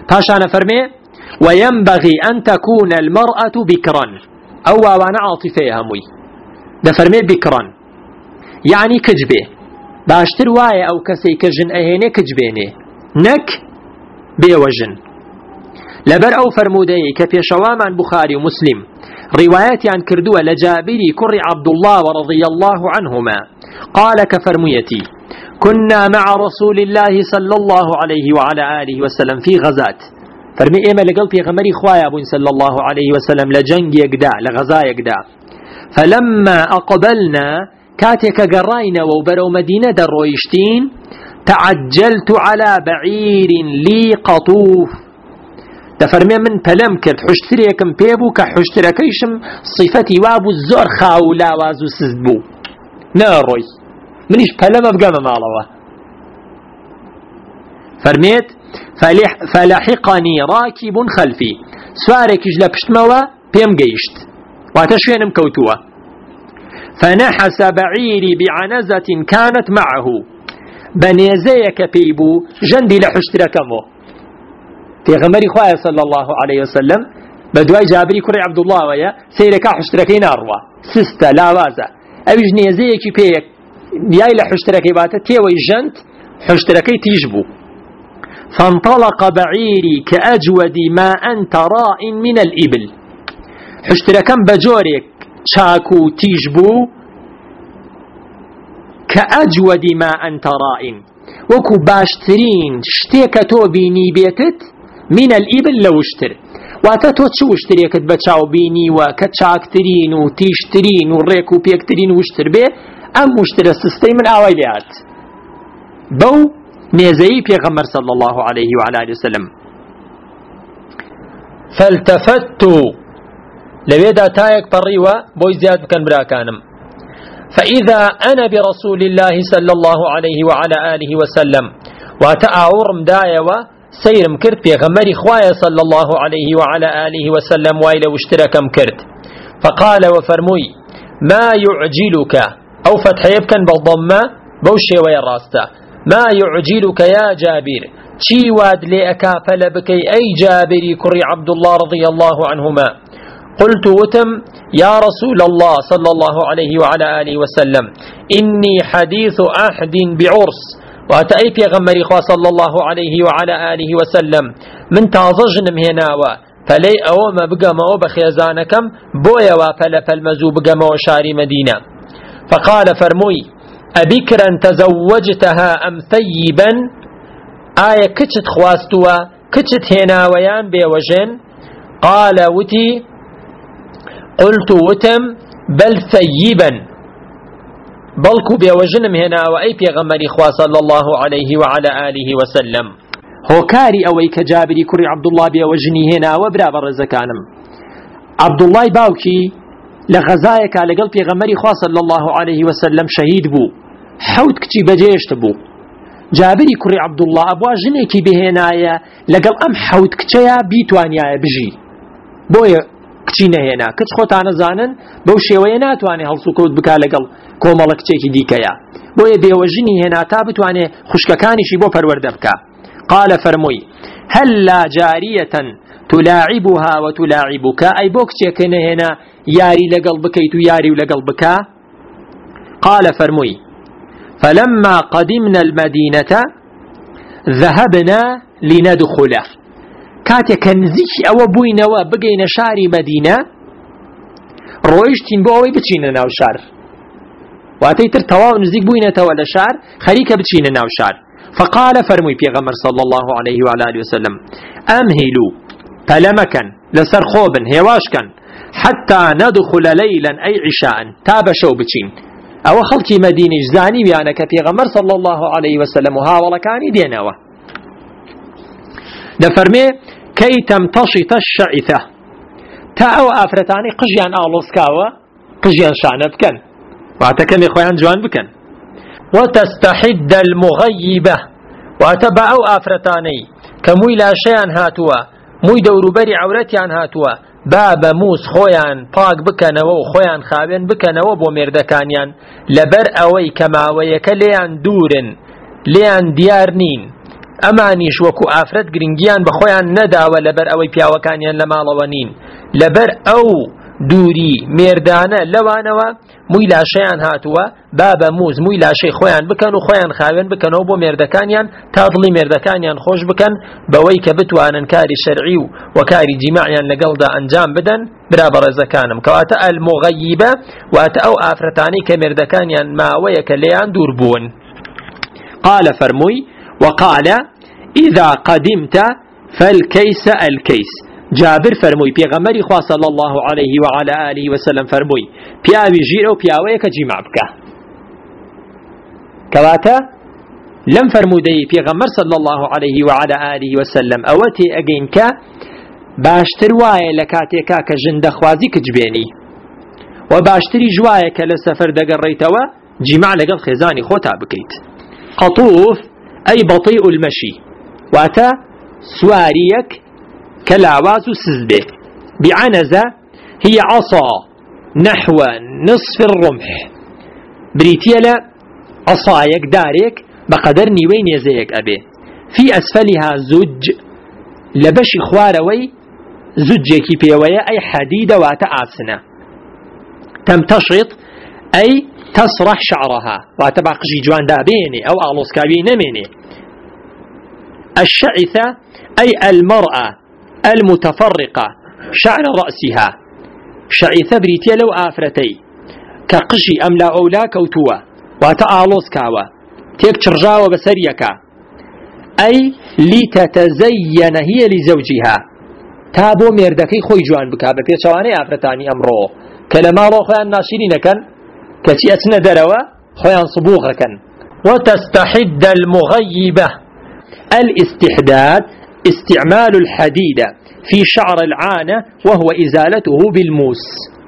پاشان فرمي وينبغي أن تكون المرأة بكرا أو وانا عاطفة هموي ده فرمي بكرا يعني كجبه باشتر واي أو كسي كجن أهيني كجبيني نك بيوجن لبر أو فرمودي كبيشوام عن بخاري ومسلم روايات عن كردوة لجابري كري عبد الله ورضي الله عنهما قال كفرميتي كنا مع رسول الله صلى الله عليه وعلى آله وسلم في غزات فرمي إيما لقلت يا غمري خوايا أبو صلى الله عليه وسلم لجنگ يقدا لغزا يقدا فلما أقبلنا كاتك قرينا وبرو مدينة درويشتين تعجلت على بعير لي قطوف دفرمي من بلم كرت حشتريكم بيبو كحشتركيشم صفتي وابو الزور خاولا وازو سزبو ناروي منيش بلم أبقى ممالوه فرميت فلحقني راكب خلفي سوارك يجلا بشتموا بيم قيشت واتشوينم كوتوا فنحس بعيري بعنزة كانت معه بنيزيك بيبو جندي لحشتركمو في غمري خواه صلى الله عليه وسلم بدواي جابري كري عبد الله ويا سيركا حشتركين أروى سستا لاوازا أويج نيزيك بيك ياي لحشتركي باتا تيوي جنت حشتركي تيجبو فانطلق بعيري كأجود ما أنت راء من الإبل حشتركم بجوريك شاكو تيجبو كأجود ما أنت راء وكو باشترين شتيكتو بيني بيتت من الإبل لو اشتر واتتو تشو اشتريكت بچاو بيني وكتشاكترين وتيشترين وريكو بيكترين واشتر بي أم اشتر السستي من آويليات بو نيزي بيغمر صلى الله عليه وعلى آله وسلم فالتفت لبيدا تايك بريوة بوي زياد كان براكانم فإذا أنا برسول الله صلى الله عليه وعلى آله وسلم وتأعور مدايوة سيرم كرت بيغمر خوايا صلى الله عليه وعلى آله وسلم وإلى واشتركم كرت فقال وفرموي ما يعجلك أو فتحيبكن بالضمة بوشي ويراسته ما يعجلك يا جابر شي واد لأكافل بكي أي جابري كري عبد الله رضي الله عنهما قلت وتم يا رسول الله صلى الله عليه وعلى آله وسلم إني حديث أحد بعرس وأتأي في غمري خوا صلى الله عليه وعلى آله وسلم من تازجنم هناوا فلي أوما بقما وبخيزانكم بويا وفلا فالمزو بقما وشاري مدينة فقال فرموي أبكرا تزوجتها أم ثيبا آية كتشت خواستوا كتشت هنا ويان بيوجن قال وتي قلت وتم بل ثيبا بلكو بيوجنم هنا وأي بيغمري خوا صلى الله عليه وعلى آله وسلم هو كاري أوي كجابري كري عبد الله بيوجني هنا وبرا برزكانم عبد الله باوكي لغزايك على قلب بيغمري خوا صلى الله عليه وسلم شهيد بو حوت كتي بجيشت بو جابري كري عبد الله أبوا جنيكي بهنايا لقل أم حوت كتيا بيتوانيا بجي بويا كتينا هنا كتش خوتانا زانن بوشي ويناتواني هلسوكوت بكا لقل كومالا كتيكي ديكيا بويا بيوجني هنا تابتواني خشككاني شي بو فروردبكا قال فرموي هل لا جارية تلاعبها وتلاعبك أي بوكتيكين هنا ياري لقل بكيت ياري لقل بكا قال فرموي فلما قدمنا المدينة ذهبنا لندخله كاتك نزيك أو بوينا وبقينا شاري مدينة رويشتين بووي بتشينا ناو شار واتيتر تواو نزيك بوينا توالى شار خليك بتشينا ناو شار فقال فرمي بيغمر صلى الله عليه وعلى آله وسلم أمهلوا فلمكن لسر خوبن هواشكن حتى ندخل ليلا أي عشاء تاب شو بتشين أو خلقي مدينة زاني بيانك بيغمر صلى الله عليه وسلم وهاولا كاني ديناوه دفرمي كي تمتشط الشعثة تاو آفرتاني قجيان آلوسكاوة قجيان شعنة بكن واتكم إخوان جوان بكن وتستحد المغيبة واتبعوا آفرتاني كموي لا شيئا هاتوا موي دوربري عورتيان هاتوا باب موس خويان پاک بکنەوە و خۆیان خاوێن بکەنەوە بۆ مێردەکانیان لەبەر ئەوەی کەماوەیەکە لێیان دوورن لێیان دیار نین ئەمانیش وەکو ئافرەت گرنگیان بەخۆیان نەداوە لەبەر ئەوەی پیاوەکانیان لە ماڵەوە نین، لەبەر ئەو دووری مێردانە لەوانەوە مووی لاشەیان هاتووە با بە مووز مووی لاشەی خۆیان بکەن و خۆیان خاوێن بکەنەوە بۆ مێردەکانیان تا دڵی مێردەکانیان خۆش بکەن بەوەی کە بتوانن کاری شەرعی و کاری جیماعیان لەگەڵدا ئەنجام بدەن. برا بەڕێزەکانم کەواتە ئەلموغەیبە واتە ئەو ئافرەتانەی کە مێردەکانیان ماوەیە کە لێیان دوور بوون. قال فرمووی وقال إذا قدمت فالكيس الكيس. جابر فرمووی پێغەمبەری خوا صلی الله عليه وعلى آله وسلم فرمووی پیاوی ژیرە و پیاوەیە کە جیماع بکە. کەواتە لەم فرموودەی پێغەمبەر صلی الله عليه وعلى آله وسلم ئەوە تێئەگەین کە باشتر وایە لە کاتێکا کە ژن دەخوازی کچبێنی و باشتری جوایە کە لە سەفەر دەگەڕێیتەوە جیماع لەگەڵ خێزانی خۆتا بکەیت. قطوف أي بطيء المشي واتە سواریەک كلاواز سزبه. بعنزة هي عصا نحو نصف الرمح بريتيلا عصايك داريك بقدر نيوين يزيك أبي في أسفلها زج لبشي خواروي زجيكي بيوية أي حديدة واتأسنة تمتشط أي تسرح شعرها واتبع قجي جوان دابيني أو أغلوس كابيني مني. الشعثة أي المرأة المتفرقة شعر رأسها. شعثة بريتيا لو آفرتي كقشي أم لا أولا كوتوا واتأغلوس كاوا تيك ترجاوا بسريكا أي لتتزين هي لزوجها تابو ميردكي خوي جوان بكا بپێچەوانەی ئافرەتانی ئەمڕۆ کە لە ماڵەوە خۆیان ناشرینەکەن كتي أتنا دروا خيان صبوغكا. وتستحد المغيبة. الاستحداد استعمال الحديد في شعر العانة وهو إزالته بالموس.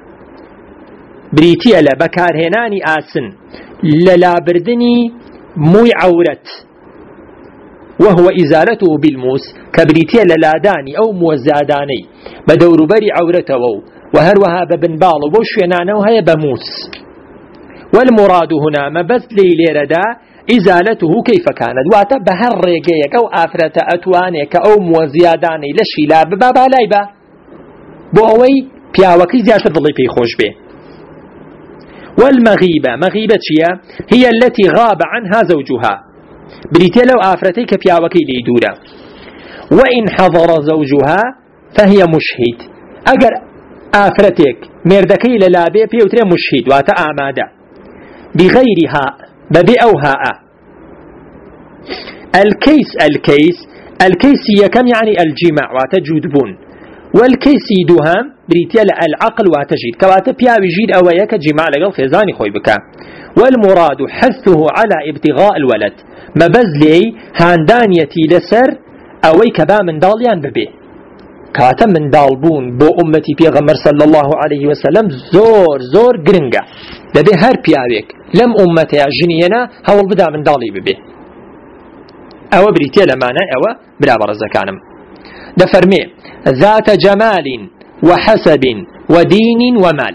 بريتيا لبكار هناني آسن للابردني موي عورت وهو إزالته بالموس كبريتيا للاداني أو موزاداني بدور بري عورته وهروها ببنبال وشينانه وهي بموس. والمراد هنا مبذل ليردا إزالته كيف كانت واتا بهر ريقيك أو آفرة أتوانيك أو موزياداني لشي لا ببابا لايبا بوأوي بياوكي زيادة ظلي في خوش به. والمغيبة مغيبة هي التي غاب عنها زوجها بريتي لو آفرتيك بياوكي ليدورا وإن حضر زوجها فهي مشهد. أجر آفرتك مردكي للابي بيوتري مشهد واتا آمادا بغير هاء ببي أو هاء. الكيس هي كم يعني الجماع واتجودبون والكيس دوهام بريتيا العقل واتجيد كواتا بياوي جيد أوياك جماع لقل خيزاني خوي بكا. والمراد حثه على ابتغاء الولد مبزلي هاندانيتي لسر أوي كبا من داليان ببي كاتا من دالبون بو أمتي بيغمر صلى الله عليه وسلم زور گرنگا دبي هر بياويك لم أمتي جنينا هول بدا من دالي ببي أو بريتيا لمانا أو بلا برزكانم دفرمي ذات جمال وحسب ودين ومال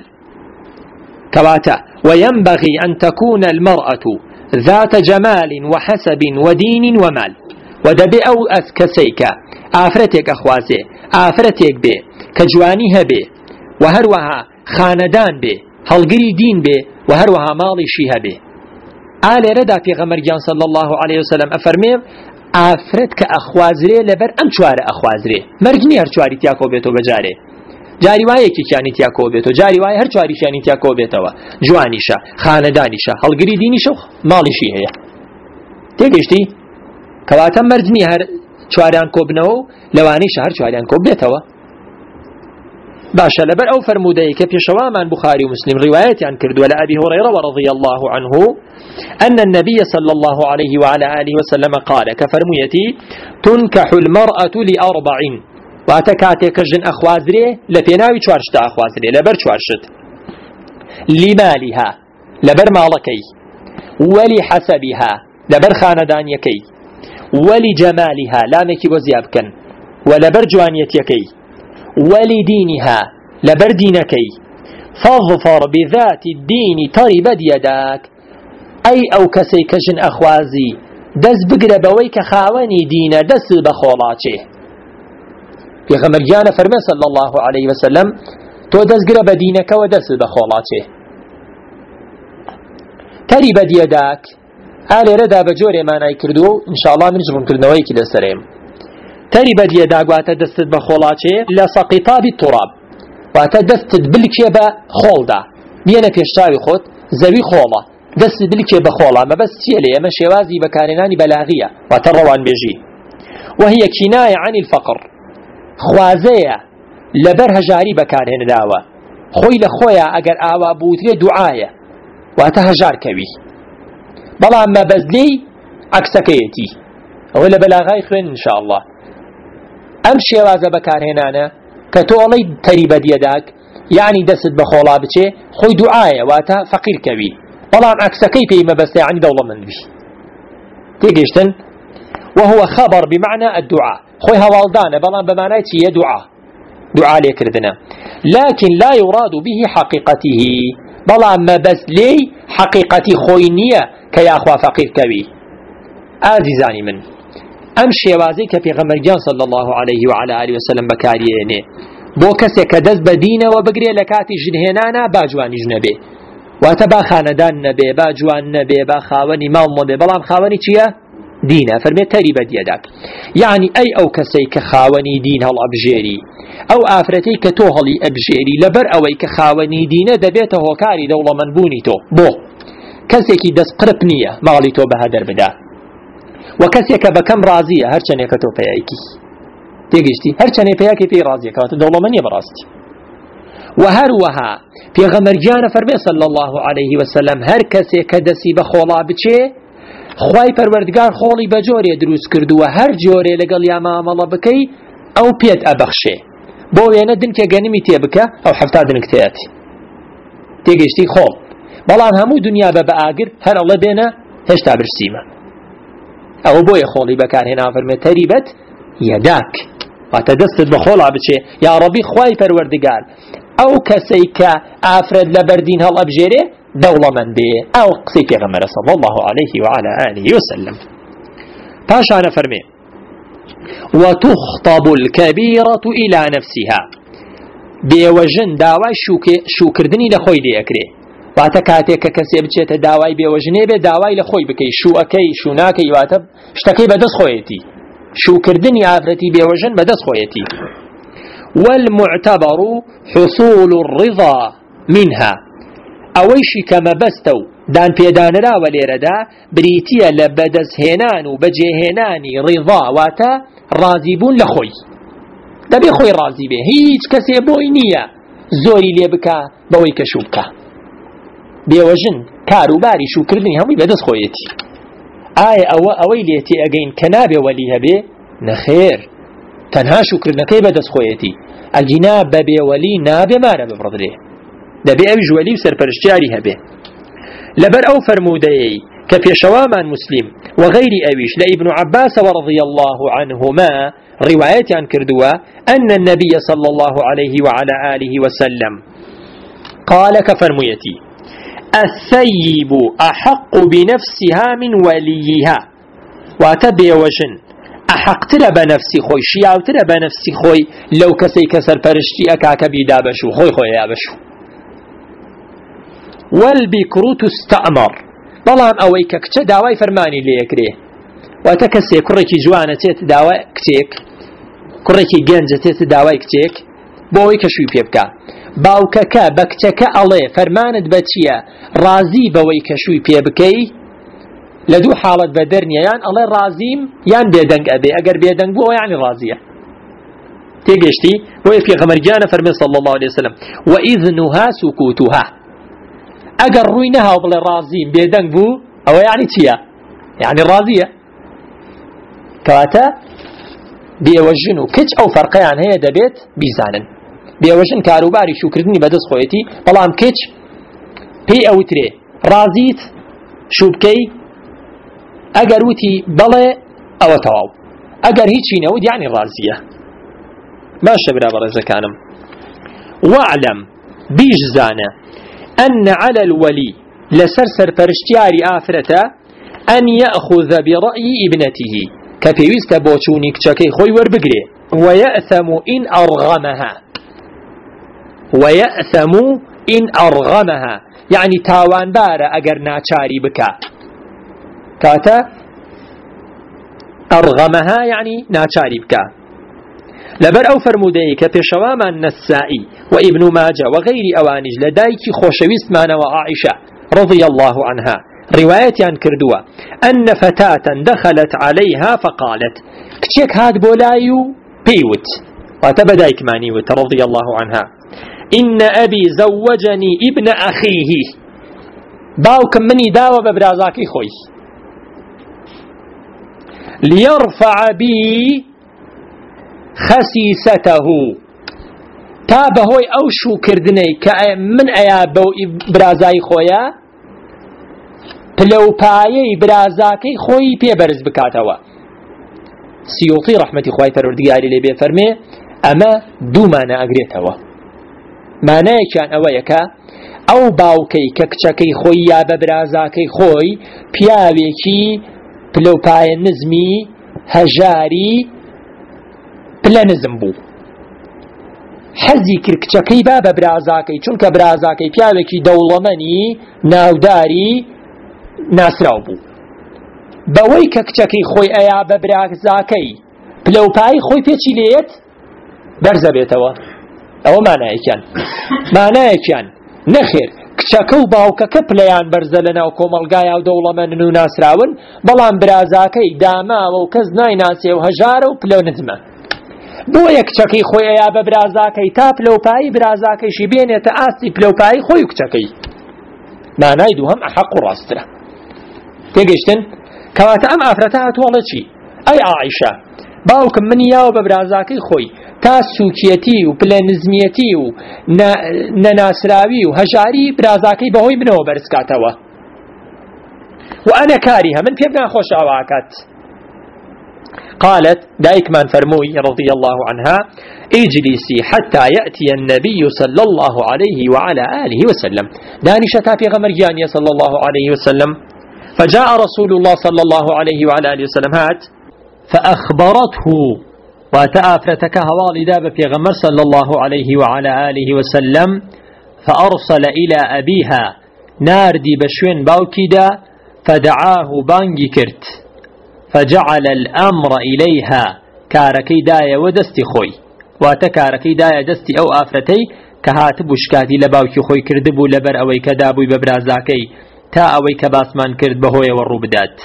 كواتا. وينبغي أن تكون المرأة ذات جمال وحسب ودين ومال ودبي أو أسكسيك آفرتك أخوازي آفرتك بي كجوانيها بي وهروها خاندان بي هلقري دين بي وهروها مالي شيها بي. آل ردا في غمرجان صلى الله عليه وسلم أفرمي آفرتك أخوازري لبر أم شوار أخوازري مرجني هر شواري تياكو بيتو بجاري جاري وايه كي كاني تياكو بيتو جاري وايه هر شواري كاني تياكو بيتو جوانيشا خاندانيشا هلقري دينيشا مالي شيها تيجيشتي كواتا مرجني هر شواريان كوبنو لواني شهر شواريان كوب بيتوا باشا لبر أو فرمودي كفي شوامان بخاري ومسلم رواية عن كرد ولا أبي هريرة رضي الله عنه أن النبي صلى الله عليه وعلى آله وسلم قال كفرميتي تنكح المرأة لأربع واتكاتك جن أخوازري لبيناوي شوارشتا أخوازري لبر شوارشت لمالها لبر مالكي ولحسبها لبر خاندانيكي ولجمالها لامكي وزيابكن ولبر جوانيتيكي ولدينها لبر دينكي فاظفر بذات الدين تربت يداك أي أو كسيكجن أخوازي دەست بگرە بەوەی کە خاوەنی دینە دەست بە خۆڵاچێ. پێغەمبەر فەرمێ صلی الله عليه وسلم تۆ دەستگرە بە دینەکەوە دەست بە خۆڵاچێ. تەری بەدیەداک ئالێرەدا بە جۆرێ مانای کردووە و ئینشاءالله من ژڕونکردنەوەیکی لەسەرێم. تەری بەدیەداک واتە دەستت بە خۆڵاچێ لە سەقیتابی توراب، واتە دەستت بلکێ بە خۆڵدا، بێنە پێشچاوی خۆت زەوی خۆڵە، دەست بلکێ بە خۆڵە. مەبەست چیە لێ؟ ئەمە شێوازی بەکارهێنانی بەلاغیە، واتە ڕەوانبێژی. وهي كناية عن الفقر، خوازەیە لەبەر هەژاری بەکارهێنراوە. خۆی لە خۆیە ئەگەر ئاوا بوترێ دوعایە، واتە هەژار کەوی. بەڵام مەبەزلەی عەکسەکەیەتی، ئەوە لە بەلاغای خوێن ئینشاءالله. ئەم شێوازە بەکارهێنانە کە تۆ ئەڵەی تەری بەدیەداک یعنی دەست بە خۆڵا بچێ، خۆی دوعایە، واتە فەقیر کەوی، بەڵام عەکسەکەی پێی مەبەستە یعنی دەوڵەمەند بی. تێگەیشتن؟ وهو خبر بمعنى الدعاء، خوي هوالدانه بلان بمعنى چیه؟ دعاء لێکردنە. لكن لا يراد به حقيقته، بلان ما بس لي حقيقتي خوي نییە کە یاخوا فەقیر کەوی. ئازیزانی من، ئەم شێوازەی کە پێغەمبەر صلی الله عليه وعلى آله وسلم بەکارهێنێ بۆ کەسێک کە دەست بە دینەوە بگرێ لە کاتی ژنهێنانە با جوانیش نەبێ، واتە با خانەدان نەبێ، با جوان نەبێ، با خاوەنی ماڵ نەبێ، بەڵام خاوەنی چییە؟ دینە. فەرمێ تەری بەدیەداک، یعنی ئەی ئەو کەسەی کە خاوەنی دین هەڵ ئەبژێری، ئەو ئافرەتەی کە تۆ هەڵی ئەبژێری لەبەر ئەوەی کە خاوەنی دینە دەبێتە هۆکاری دەوڵەمەندبوونی تۆ. بۆ کەسێکی دەست قرپ نییە ماڵی تۆ بەهەدەر بدا، و کەسێکە بەکەم ڕازیە هەرچەندێکە تۆ پێیایکی. تێگەیشتی؟ هەرچەندێک پێیاکی پێی ڕازیە کەواتە دەوڵەمەندیە بەڕاستی. وهروها پێغەمبەر فەرمێ صلی الله عليه وسلم هەر کەسێک کە دەستی بە خۆڵا بچێ، خوای پەروەردگار خۆڵی بە جۆرێ دروست کردووە، هەر جۆرێ لەگەڵ یا مامەڵە بکەی ئەو پێت ئەبەخشێ. بۆ وێنە دنکێ گەنمی تێ بکە ئەو 70 دنک تێیەتی. تێگەیشتی؟ خۆڵ. بەڵام هەموو دنیا بە ئاگر هەر ئەڵە بێنە هێشتا برسیمە. ئەوە بۆیە خۆڵی بەکارهێنا فەرمێ تەریبەت یەداک، واتە دەستت بە خۆڵا بچێ. یا ڕەبی خوای پەروەردگار ئەو کەسەی کە ئافرەت لە بەردین هەڵ ئەبژێرێ دەوڵەمەند بێ. ئەو قسەی پێغەمبەرە صلی الله عليه وعلى آله وسلم. پاشانە فەرمێ وتخطب الكبيرة إلى نفسها، بێوەژن داوای شوکردنی لە خۆی دەیەکرێ. واتە کاتێک کە کەسێ بچێتە داوای بێوەژنێ بێ داوای لە خۆی بکەی، شوەکەی شوناکەی، واتە شتەکەی بەدەست خۆیەتی، شوکردنی ئافرەتی بێوەژن بەدەست خۆیەتی. والمعتبر حصول الرضا منها، ئەوەیشی کە مەبەستە و دان پێدانراوە لێرەدا بریتیە لە بەدەستهێنان و بەجێهێنانی ڕیضا، واتە ڕازیبوون لە خۆی. دەبێ خۆی ڕازی بێ، هیچ کەسێ بۆی نییە زۆری لێ بکە بەوەی کە شوو بکە. بێوەژن کاروباری شوکردنی هەمووی بەدەست خۆیەتی. ئایا ئەوەی لێتی ئەگەین کە نابێ وەلی هەبێ؟ نەخێر، تەنها شوکردنەکەی بەدەست خۆیەتی. ئەگینا بە بێوەلی نابێ مارە ببڕدرێ، دەبێ ئەویش وەلی و سەرپەرشتیاری هەبێ. لەبەر ئەو فەرمودەیەی کە پێشەوامان مسلم وغيري أويش لابن عباس ورضي الله عنهما رواية عن كردوا أن النبي صلى الله عليه وعلى آله وسلم قال كفرميتي الثيب أحق بنفسها من وليها، واتبع وجن أحق ترى بنفسي خوي شيعو ترى بنفسي خوي لو كسي كسر فرشتي أكاك بيدابشو خوي يابشو. والبكر تستأمر، بەڵام ئەوەی کە کچە داوای فەرمانی لێ یەکرێ، واتە کەسێک کوڕێکی جوانە چێت داوای کچێک، کوڕێکی گەنجە چێت داوای کچێک بۆ ئەوەی کە شووی پێ بکە، باوکەکە بە کچەکە ئەڵێ فەرمانت بە چییە؟ ڕازی بەوەی کە شووی پێ بکەی. لە دوو حاڵەت بە دەرنیە، یان ئەڵێ ڕازیم یان بێدەنگ ئەبێ، ئەگەر بێدەنگ بووە یانی ڕازیە. تێگەشتی؟ بۆیە پێغەمبەر فەرمێ صلی الله عليه وسلم وإذنها سكوتها، ئەگەر ڕووی نەهاو بڵێ ڕازیم بێدەنگ بوو ئەوە یعنی چییە؟ یعنی ڕازیە. کەواتە بێوەژن و کچ ئەو فەرقەیان هەیە دەبێت بیزانن. بێوەژن کاروباری شوکردنی بەدەست خۆیەتی، بەڵام کچ پێی ئەوترێ ڕازیت شوو بکەی، ئەگەر وتی بەڵێ ئەوە تەواو، ئەگەر هیچی نەوت یعنی ڕازیە. باشە برا بەڕێزەکانم، واعلم بیش زانە أن على الولي لسر سرپرشتياري آفرته أن يأخذ برأي ابنته كبيوست بوچوني كچكي خوي وربقري ويأثم إن أرغمها ويأثم إن أرغمها يعني تاوان بارا أجر ناچاري بكا كاتا أرغمها يعني ناچاري بكا لبر أو فرمودي كبشوا من النسائي وابن ماجه وغير أوانج لدايك خوشويست معنا وعائشة رضي الله عنها رواية عن كردوة أن فتاة دخلت عليها فقالت كتشك هاد بولايو بيوت وتبدايك مانيوت رضي الله عنها إن أبي زوجني ابن أخيه باوكم مني داوة ببرازاكي خوي ليرفع بي خسيسته تابهوي أو شو كردني من أيا برازاي خويا پلو پایەی برازاکەی خۆی پێبەرز بکاتەوە. سیوطی ڕەحمەتی خوای پەروەردگاری لێ بێ فەرمێ ئەمە دوو مانە ئەگرێتەوە. مانایەکیان ئەوەیە کە ئەو باوکەی کە کچەکەی خۆی یا بە برازاکەی خۆی پیاوێکی پلو پایە نزمی هەژاری پلە نزم بوو. حەزی کرد کچەکەی با بە برازاکەی چونکە برازاکەی پیاوێکی دەوڵەمەنی ناوداری ناسراو بوو. بەوەی کە کچەکەی خۆی ئەیا بە برازاکەی پلەپایی خۆی پێچی لێت بەرزە بێتەوە. ئەوە مانایەکیان نەخێر کچەکە و باوکەکە پلەیان بەرزە لەناو کۆمەڵگایە و دەوڵەمەندن و ناسراون، بەڵام برازاکەی داماوە و کەس نایناسێ و هەژارە و پلە نزمە. بۆیە کچەکەی خۆی ئەیا بە برازاکەی تا پلەپایی برازاکەیشی بێنێتە ئاستی پلەپایی خۆی و کچەکەی. مانای دووهەم ئەحەق و ڕاسترە. تێگەیشتن؟ کەواتە ئەم ئافرەتە هاتووەڵە چی؟ ئەی عائیشە باوکم منی یاوە بە برازاکەی خۆی تا سووکیەتی و پلە نزمیەتی و نەناسراوی و هەژاری برازاکەی بەهۆی منەوە بەرزکاتەوە. و ئەنە کاریها من پێم ناخۆش ئاواکات. قالت دايك من فرموي رضي الله عنها اجلسي حتى يأتي النبي صلى الله عليه وعلى آله وسلم. داني شتا في غمرجانية صلى الله عليه وسلم، فجاء رسول الله صلى الله عليه وعلى آله وسلم هات فأخبرته وتأفرتك هوالدا في غمر صلى الله عليه وعلى آله وسلم، فأرسل إلى أبيها ناردي بشوين باوكيدا فدعاه بانجي كرت فجعل الأمر إليها كاركي دايا ودستي خوي واتكاركي دايا دستي أو آفرتي كهاتب وشكاتي لباوكي خوي كردبو لبر أوي كدابوي ببرازاكي تا أوي كباسمان كرد بهوي والربدات.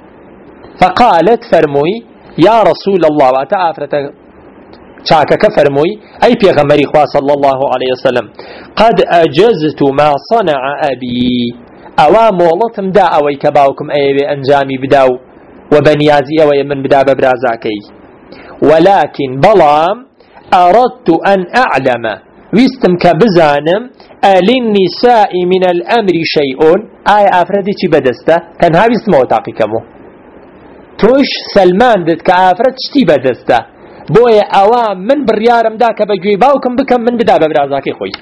فقالت فرموي يا رسول الله واتا آفرتك شاكك فرموي أي بيغمري خواه صلى الله عليه وسلم قد أجزت ما صنع أبي أوام والله دا أوي كباوكم أي أنجامي بداو وبنيازي أوي من بدا ببرازاكي، ولكن بلام أردت أن أعلم ويستم كبزانم للنساء من الأمر شيء آي أفردي چي بدسته تنها بيستمو تاقيكمو توش سلمان دت كأفرد شتي بدسته بويا أوام من بريارم داك بجوي باوكم بكم من بدا ببرازاكي خوي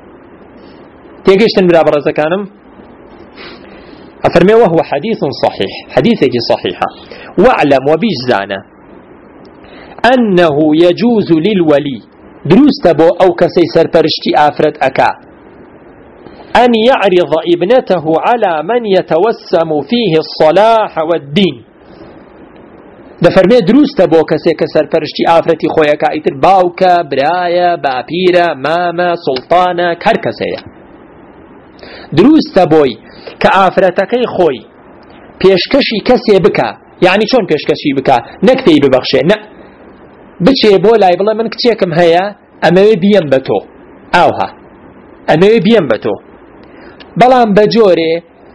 تيجيشتن بدا برازاكانم أفرمي وهو حديث صحيح حديثك صحيحة. واعلم وبيجزانا أنه يجوز للولي دروست بو أو كسي سرپرشتي آفرد أكا أن يعرض ابنته على من يتوسم فيه الصلاح والدين. دفرمي دروست بو كسي كسرپرشتي آفرتي خويا إتر باوكا برايا باپيرا ماما سلطانا كركسيا دروست بوي كآفرتكي خوي پیشکشی کسی بکا، یعنی چون پیشکشی بکا نکتی ببخشه، نه بچه بولای بلا من کچیکم هیا اموی بیم بتو اوها اموی بیم بتو بلان بجوره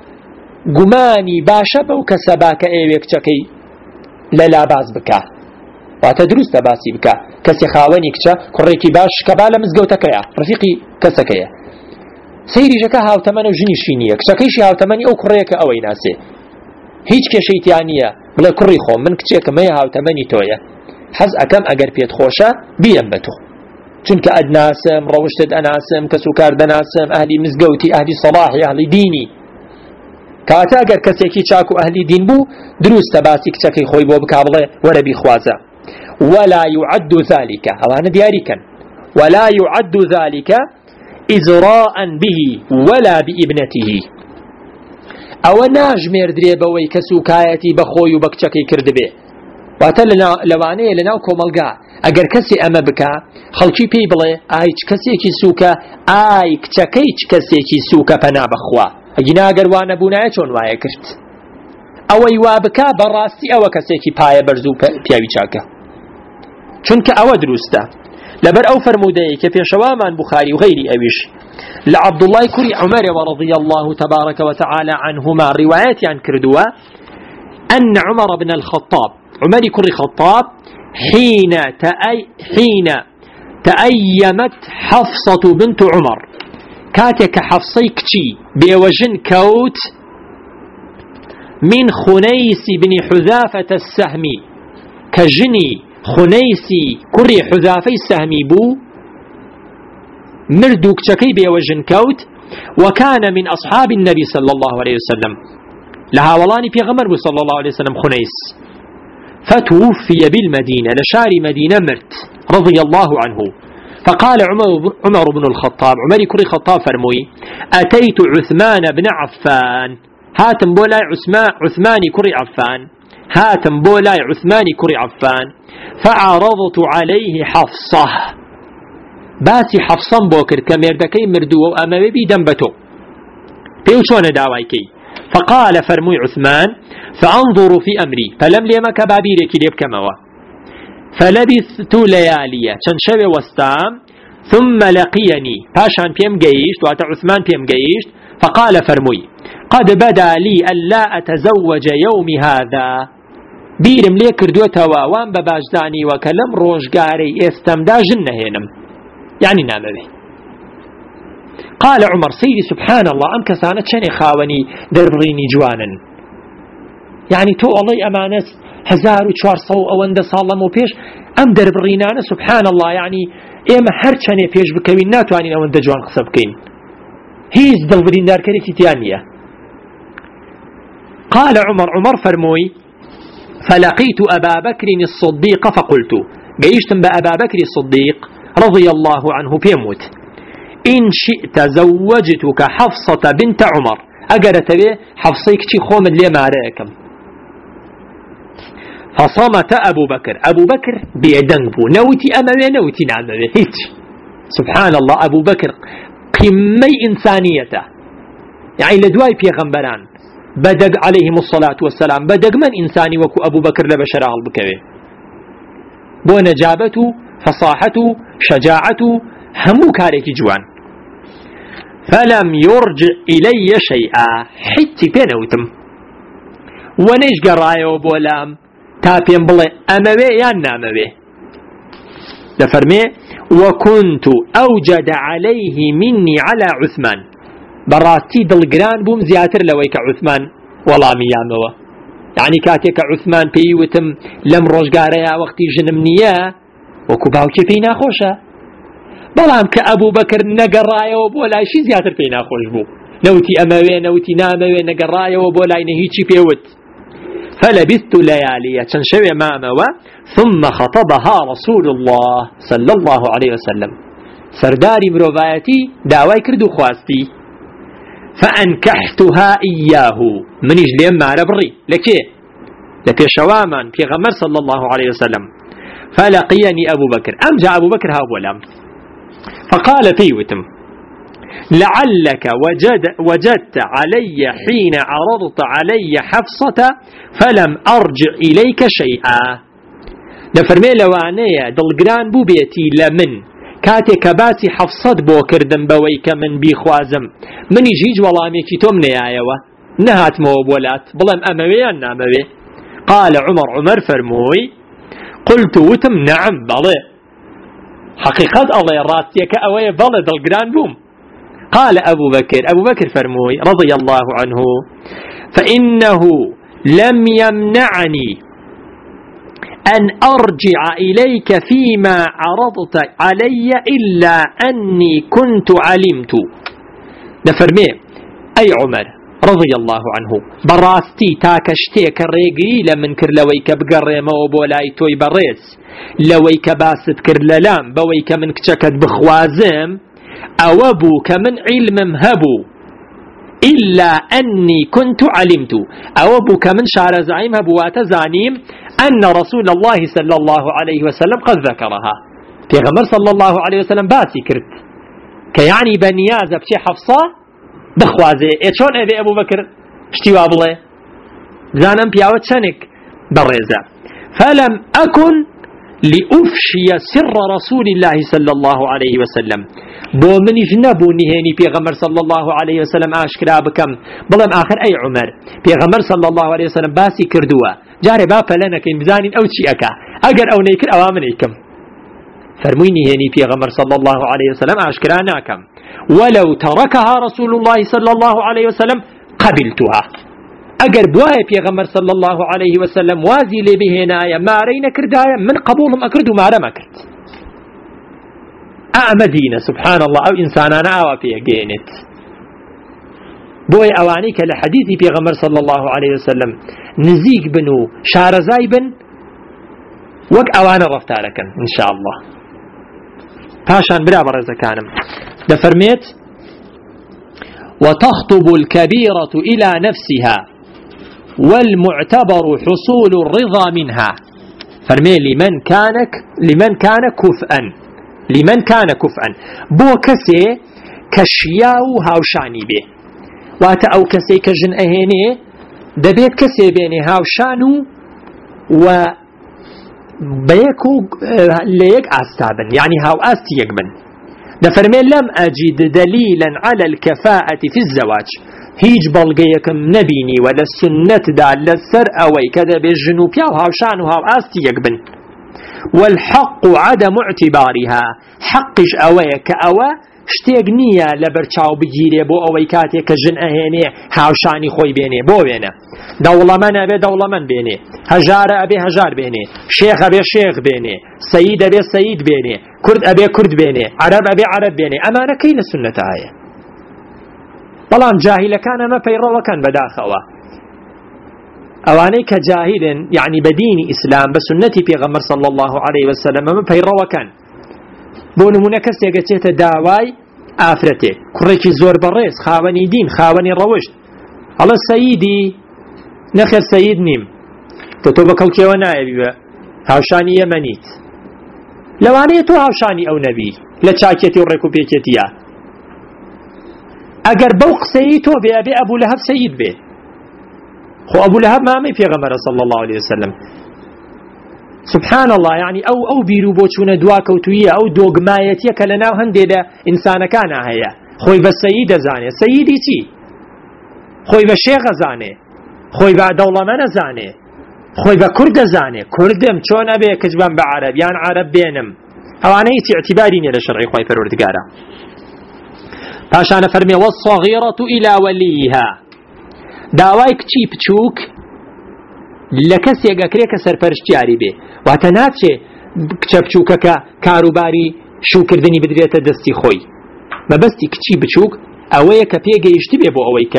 گمانی باشه بو کسباک ایوی کچکی للاباز بکا واتا دروست باسی بکا کسی خاونی کچا کڕێکی باش کەبالە مزگەوتەکەیە ڕفیقی کەسەکەیە سەیری ژەکە هاوتەمەنە و ژنیشی نییە کچەکەیشی هاوتەمەنی ئەو کوڕەیەکە ئەوەی ناسێ هیچ کێشەیتیان نییە بڵێ کوڕی خۆم من کچێکم هەیە هاوتەمەنی تۆیە حەز ئەەکەم ئەگەر پێت خۆشە بیەم بە تۆ چونکە ئەدناسم ڕەوشتت ئەناسم کەس و کار دەناسم ئەهلی مزگەوتی ئەهلی سەڵاحی ئەهلی دینی کاتا ئەگەر کەسێکی چاک و ئەهلی دین بوو دروستە باسی کچەکەی خۆی بۆ بکا بڵێ وەرە بیخوازە. ولا يعد ذلك ئەوانە دیاریکەن ولا يعد ذلك إزراء به ولا بابنته ئەوە ناژمێردرێ بەوەی کە سوکایەتی بەخۆی و بە کچەکەی کردبێ. واتە لەوانەیە لەناو کۆمەلگا ئەگەر کەسێ ئەمە بکا خەڵکی پێی بڵێ ئای چ کەسێکی سووکە، ئای کچەکەی چ کەسێکی سووکە پەنا بەخوا، ئەگینا ئەگەر وانە بوونایە چۆن وایە کرد. ئەوەی وا بکا بەڕاستی ئەوە کەسێکی پایە بەرز و پیاوی چاکە، چونکە ئەوە دروستە. لەبەر ئەو فرمودەیە کە پێشەوامان بوخاری و غەیری ئەویش لە عەبدوڵڵای کوڕی عومەرەوە رضي الله تبارك وتعالى عنهما رواياتيان كردوا أن عمر بن الخطاب عمر كري خطاب حين تأيمت حفصة بنت عمر كاتك حفصي كتي بيوجن كوت من خنيس بن حذافة السهمي كجني خنيسي كري حذافي السهمي بو مردوك تشكي بيوجن كوت وكان من أصحاب النبي صلى الله عليه وسلم لها ولاني بيغمر صلى الله عليه وسلم خنيس فتوفي بالمدينة لشار مدينة مرت رضي الله عنه. فقال عمر بن الخطاب عمر كري خطاب فرموي أتيت عثمان بن عفان هاتم بولاي عثمان كري عفان هاتم بولاي عثمان كري عفان فعرضت عليه حفصة باتي حفصا بوكر كمردكي مردو وأمامي بدنبتو بيوشون داوايكي. فقال فرموي عثمان فأنظر في أمري فلم ليما كبابيرك ليبكموا فلبثت لياليا شنشبه وستام ثم لقيني باشان بيم جيشت وعطى عثمان بيم جيشت فقال فرموي قد بدا لي ألا أتزوج يوم هذا بيرم لي كردوتها وان بباجداني وكلم روشقاري استمدا جنهينم يعني نام به. قال عمر سيدي سبحان الله أم كسانت شني خاوني دربريني جوانا يعني تو الله أمانة 1400 أوند صالمو بيش أم دربرينانا سبحان الله يعني إما هر شني بيش بكوين ناتوانين أوند جوان خصبكين هيز دلبرين دار كريكي تيانية. قال عمر فرموي فلقيت أبا بكر الصديق فقلت جيشتم بأبا بكر الصديق رضي الله عنه بيموت إن شئت زوجتك حفصة بنت عمر أقرت به حفصيك تي خومد لي ماريكم. فصمت أبو بكر بيدنبو نوتي أمامي نوتي نعمامي هيك سبحان الله. أبو بكر قمي إنسانيته يعني لدواي بيغمبران بدق عليهم الصلاة والسلام بدق من إنساني وكو أبو بكر لبشر بكوي بو نجابته فصاحته شجاعته همو كاريكي جوان. فلم يرجع إلي شيئا حتى بينوتم ونيش قرايا وبولام تابين بلي أموي يا ناموي لفرمي وكنت أوجد عليه مني على عثمان براتي دلقران بوم زياتر لويك عثمان والله مياموا يعني كاتيك عثمان بيوتم لم رجقاريا وقتي جنمنيا وكباوكي فينا خوشا بلام كأبو بكر نقرايا وبولاي شي زياتر فينا خوش بو نوتي أموي نوتي ناموي نقرايا وبولاي نهيتشي بيوت. فلبثت لياليا تنشوي ماموا ثم خطبها رسول الله صلى الله عليه وسلم سرداري مروفايتي داواي كردو خواستي فأنكحتها إياه منيش ليم معنا بري لكي شوامان في غمر صلى الله عليه وسلم. فلقيني أبو بكر أمجى أبو بكر هاولام فقال فيوتم لعلك وجدت علي حين عرضت علي حفصة فلم أرجع إليك شيئا. دفرمي لوانيا دلقران بو بيتي لمن كاتي كباسي حفصة بو كردن بويك من بيخوازم من يجيج والامي كتوم نيايوه نهات موبولات بلام أمويا ناموي. قال عمر فرموي قلت وتم نعم بلي حقيقة الله راسيك أوي بلي دلقران بوم. قال أبو بكر فرموي رضي الله عنه فإنه لم يمنعني أن أرجع إليك فيما عرضت علي إلا أني كنت علمت. دفرمي أي عمر رضي الله عنه براستي تاكشتيك الريقي لمن كر لويك بقرم وبولاي توي بريس لويك باست كر للام بويك من كشكت بخوازم أوبو كمن علم مهبو إلا أني كنت علمت أوبو كمن شعر زعيم هبوات زانيم أن رسول الله صلى الله عليه وسلم قد ذكرها في غمر صلى الله عليه وسلم باسي كرت كيعني بنيازة بشي حفصة بخوازي شون أبي أبو بكر اشتي وابله زانم بياوت شنك بريزة فلم أكن لأفشي سر رسول الله صلى الله عليه وسلم بو مني جنبو نهيني بيغمر صلى الله عليه وسلم آشكرا بكم بلام آخر أي عمر بيغمر صلى الله عليه وسلم باسي كردوا جاري بابا لنا كين بزانين أو شي أكا أقر أو نيكر أوامنيكم فرمويني هيني بيغمر صلى الله عليه وسلم آشكرا ناكم ولو تركها رسول الله صلى الله عليه وسلم قبلتها أجر بواي بيغمر صلى الله عليه وسلم وازي لي بهنايا ما رينا كردايا من قبولهم أكردوا ما رما كرد مدينة سبحان الله أو إنسانانا أو في جينت بوي أوانيك لحديثي بيغمر صلى الله عليه وسلم نزيق بنو شارزاي بن وك أوانا رفتاركن إن شاء الله باشان برا برزا كانم دفرميت وتخطب الكبيرة إلى نفسها والمعتبر حصول الرضا منها فرمي لمن كان كفءا بو كسي كشياو هاوشاني به واتا او كسي كجن اهيني دبيت كسي بيني هاوشانو و بيكو ليك استابن يعني هاو استي يقبن دفرمي لم أجد دليلا على الكفاءة في الزواج هيج بلغيكم نبيني ولا السنة دا للسر أوي كذا بالجنوب ياو هاوشانو هاو آستي يقبن والحق عدم اعتبارها حقش أوي كأوا شتيقنية لبرچاو بجيري بو أوي كاتي كجن أهيني هاوشاني خوي بيني بو بيني دولمن أبي دولمن بيني هجار أبي هجار بيني شيخ أبي شيخ بيني سيد أبي سيد بيني كرد أبي كرد بيني عرب أبي عرب بيني أمانة كين السنة آية طالما جاهل كان ما بيرا وكان بداخوا أوانيك جاهل يعني بدين إسلام بسنتي بيغمر صلى الله عليه وسلم ما بيرا وكان بون منكس يجتيت داواي آفرته كريك زور بريس خاوني دين خاوني روشت الله سيدي نخر سيد نيم تتوبك وكي ونائب هاوشاني يمنيت لواني تو هاوشاني أو نبي لتشاكيتي وريكو بيكيتيا أجر بوق سيدو بأبي أبو لهب سيد به خو أبو لهب ما في غمر صلى الله عليه وسلم سبحان الله يعني أو بيرو بوچون دواك وتوية أو دوغمايتيك لناو هندي دا إنسان كان هيا خوي بالسيد زاني سيدي تي خوي بالشيخ زاني خوي بالدولمان زاني خوي بكرد زاني كردم چون أبي كجبان بعرب يعني عرب بينم أو أنا يتي اعتبارين لشرعي خوي فروردقارا باشان فرمي والصغيرة إلى وليها داواي كچي بچوك لكس يقاكريك سرپرشتياري بي واتناتشي كچه بچوكك كاروباري شو كردني بدريت دستي خوي ما بستي كچي بچوك اويك بيگه يشتبه بو اويك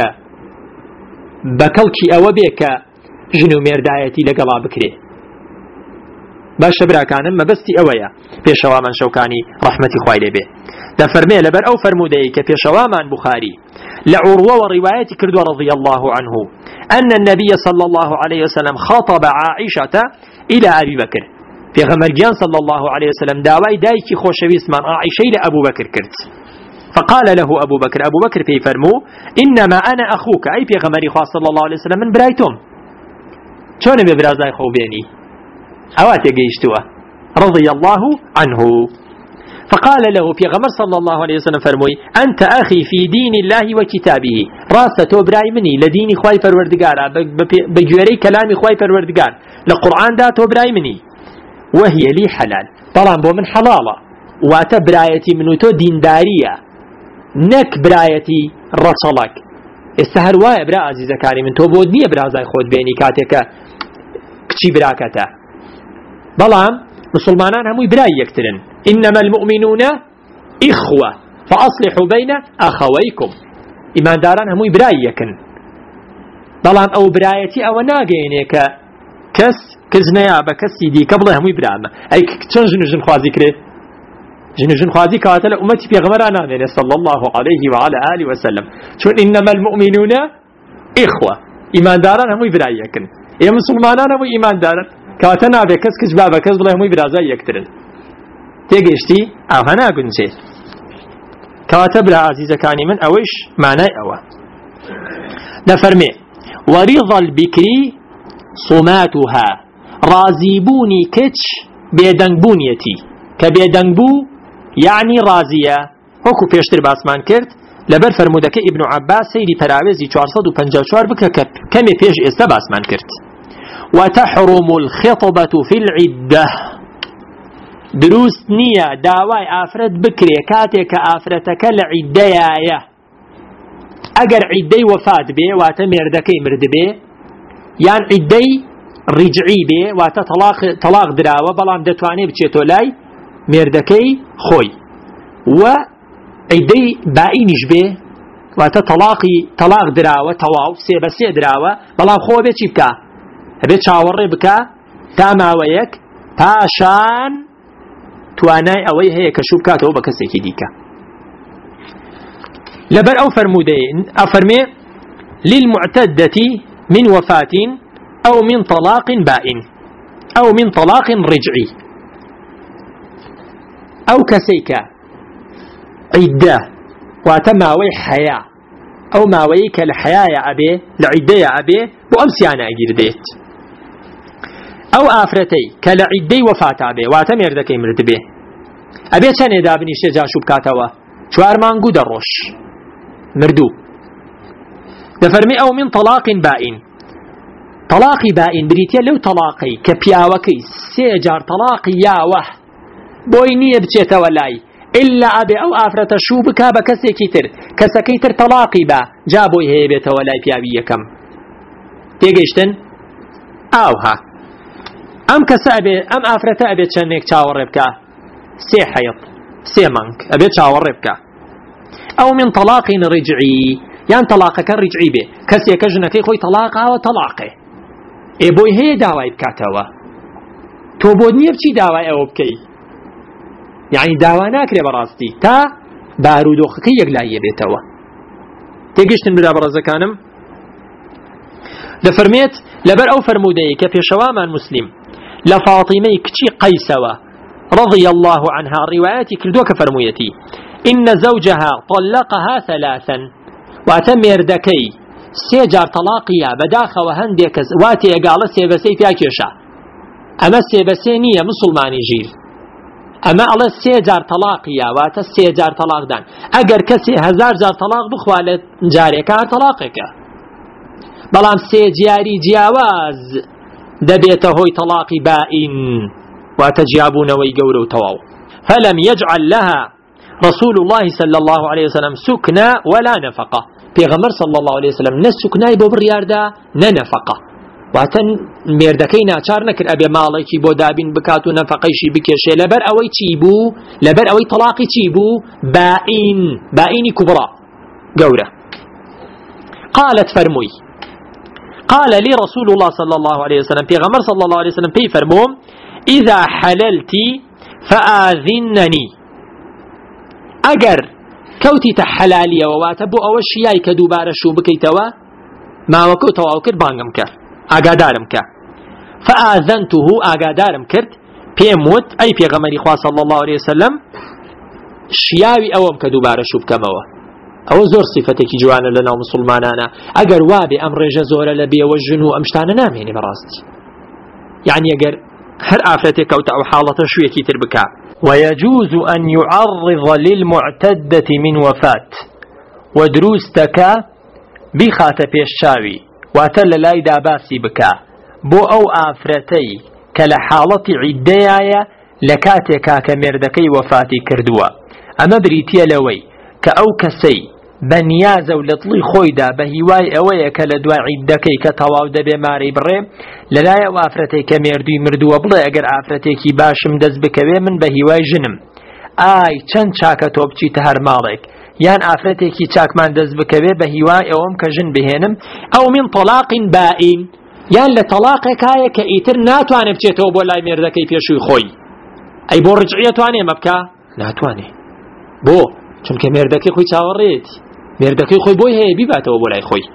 بكلكي او بيك جنو مردايتي لقلا بكري باش براكانم ما بستي اويا بيشوا من شوكاني رحمتي خوالي به دا فرمي لبر او فرموديك بيشوا من بخاري لعروة ورواية كردو رضي الله عنه أن النبي صلى الله عليه وسلم خاطب عائشة إلى أبي بكر في غمرجان صلى الله عليه وسلم داوي دايكي خوشوي اسمان عائشة إلى أبو بكر كرت فقال له أبو بكر في فرمو إنما أنا أخوك أي في غمري خواه صلى الله عليه وسلم من برايتم شون ببرازاي خو بيني أواتي قيشتوا رضي الله عنه فقال له في غمر صلى الله عليه وسلم فرموي أنت أخي في دين الله وكتابه راسته براي مني لديني خواي فروردقار بجوري كلامي خواي فروردقار لقرآن داته براي مني وهي لي حلال طبعا بو من حلالة واتا برايتي منو تو دين دارية نك برايتي رسلك استهر واي برا عزيزة كاري من تو بود نية برازاي خود بيني كاتك كچي براكتا طبعا مسلمانان همو براي يكترن إنما المؤمنون إخوة فأصلحوا بين أخويكم إيمان داران همو براي يكن بەڵام ئەو برایەتی ئەوە ناگەیەنێ کە کەس کزنەیە بە کەسی دیکە بڵێ هەمووی برامە. ئەی چەند ژن خوازی کرێت؟ ژن خوازی کەواتە لە ئومەتی پێغەمبەر نامێنێ صلی الله عليه وعلى آله وسلم، چون إنما المؤمنون إخوة، ئیمانداران هەمووی برای یەکن، ئێمە مسلمانان هەمووی ئیماندارن، کەواتە نابێت کەس کچ با بە کەس بڵێ هەمووی برازای یەکترن. تێگەیشتی؟ ئەوە ناگونجێ. کەواتە برا عزیزەکانی من ئەوەیش مانای ئەوە. دەفەرمێ وەریض البکری صوماتها، رازیبوونی کچ بێدەنگبوونیەتی، کە بێدەنگبوو یعنی رازیە، وەکو پێشتر باسمان کرد لەبەر فرمودەکە ئیبن عەباس سەیری پەراوێزی 454 بکە کە کەمێ پێش ئێستا باسمان کرد. وتحرم الخطبة في العدة، دروست نییە داوای ئافرەت بکرێ کاتێک کە ئافرەتەکە لە عیددەیایە. ئەگەر عیددەی وەفات بێ واتە مێردەکەی مرد بێ، یان عیددەی ڕیجعی بێ واتە تەلاق دراوە بەڵام دەتوانێت بچێتۆ لای مێردەکەی خۆی، و عیددەی بائینیش بێ واتە تەلاق دراوە تەواو سێ بە سێ دراوە بەڵام خۆ بێ چی بکە؟ هەبێت چاوەڕێ بکە تا ماوەیەک پاشان توانای ئەوەی هەیە کە شوو بکاتەوە بە کەسێکی دیکە. لەبەر ئەو فەرمودەیە ئەفەرمێ للمعتدة من وفاة أو من طلاق بائن أو من طلاق رجعي، أو كسيكا عدة واتماوي حياة أو ماويك لحياة يا أبي لعدة يا أبي وأمسيانا أجير ديت، أو آفرتي كالعدة وفاة أبي واتمير دكي مرد به أبي چنه دابني شجا شبكاتوا شوار مانگو دروش مردو. دفرمي أو من طلاق بائن، طلاقي بائن بريتيا لو طلاقي كبياوكي سيجار طلاقي ياوه بوينية بچيتا ولاي إلا أبي أو آفرة شو بكا بكسي كيتر كسكي تر طلاقي با جابوي هي بيتا ولاي بيابي يكم. تيجيشتن أوها أم كسا أبي أم آفرة أبي تشنك تشاور ربكا سي حيط سي مانك أبي تشاور ربكا، أو من طلاق رجعي يعني طلاقك رجعي به كسي كجنكي خوي طلاقها وطلاقه إيه بوي هي داواي بكاتوا تو بودني بچي داواي أو بكي، يعني داوا ناكري براستي تا بارودوخكي يقلاي بيتوا. تيجيشتن بلا برزكانم لفرميت لبر أو فرمودي كفي شواما مسلم لفاطمي كتي قيسوا رضي الله عنها رواياتي كردوك فرمويتي إن زوجها طلقها ثلاثا واتمير دكي سيجار طلاقيا بداخ وهندك واتي قال سيبسي فيها كيشا أما سيبسينية مسلماني جيل، أما الله سيجار طلاقيا وات سيجار طلاق دان أجر كسي هزار جار طلاق بخوالة جاري كار طلاقك بلام سيجاري جياواز دبيته هوي طلاقي بائن وتجابون ويقولوا تواو. فلم يجعل لها رسول الله صلى الله عليه وسلم سكنى ولا نفقة، پیغمبر صلى الله عليه وسلم نسكناي بو برياردا ننفقة واتن مردكي ناچار نكر أبي مالكي بو دابين بكاتو نفقيشي بكيشي لبر أوي تشيبو لبر أوي طلاقي تشيبو بائن كبرى قورة. قالت فرموي قال لي رسول الله صلى الله عليه وسلم پیغمبر صلى الله عليه وسلم بي فرموم إذا حللتي فآذنني، أجر كوتي تحلالية وواتبو أوشياي كدوبار شو بكيتوا ما وكو تواو كر بانغم كر أقادارم كر فآذنته أقادارم كرت بيموت أي بيغمري خواه صلى الله عليه وسلم شياوي أوم كدوبار شو بكموا أو زور صفتك جوانا لنا ومسلمانانا أجر وابي أمر جزورة لبي وجنو أمشتانا ناميني براستي، يعني أجر هر آفتك أو تعو حالة شوية كتر بكا. ويجوز أن يعرض للمعتدة من وفاة ودروستك بخات بيشاوي واتل لاي داباسي بكا بو أو آفرتي كالحالة عدايا لكاتكا كمردكي وفاتي كردوا، أما بريتيا لوي كأو كسي بنيازة ولطلي خويدا بهواي أويا كالدوا عدكي كتواو دبي ماري بري للاي أو آفرتي كمردوي مردوا بلا أقر آفرتي كي باشم دز بكوي من بهواي جنم آي چند چاكا توبچي تهر مالك یان ئافرەتێکی چاکمان دەست بکەوێ بە هیوای ئەوەم کە ژن بهێنم ئەو من طلاق بائین یان لە تەلاقێکایە کە ئیتر ناتوانێت بچێتەوە بۆ لای مێردەکەی پێشووی خۆی ئەی بۆ ڕجعیە توانێ مە بکە ناتوانێ بۆ چونکە مێردەکەی خۆی چاوەڕێتی مێردەکەی خۆی بۆی هەیە بیباتەوە بۆ لای خۆی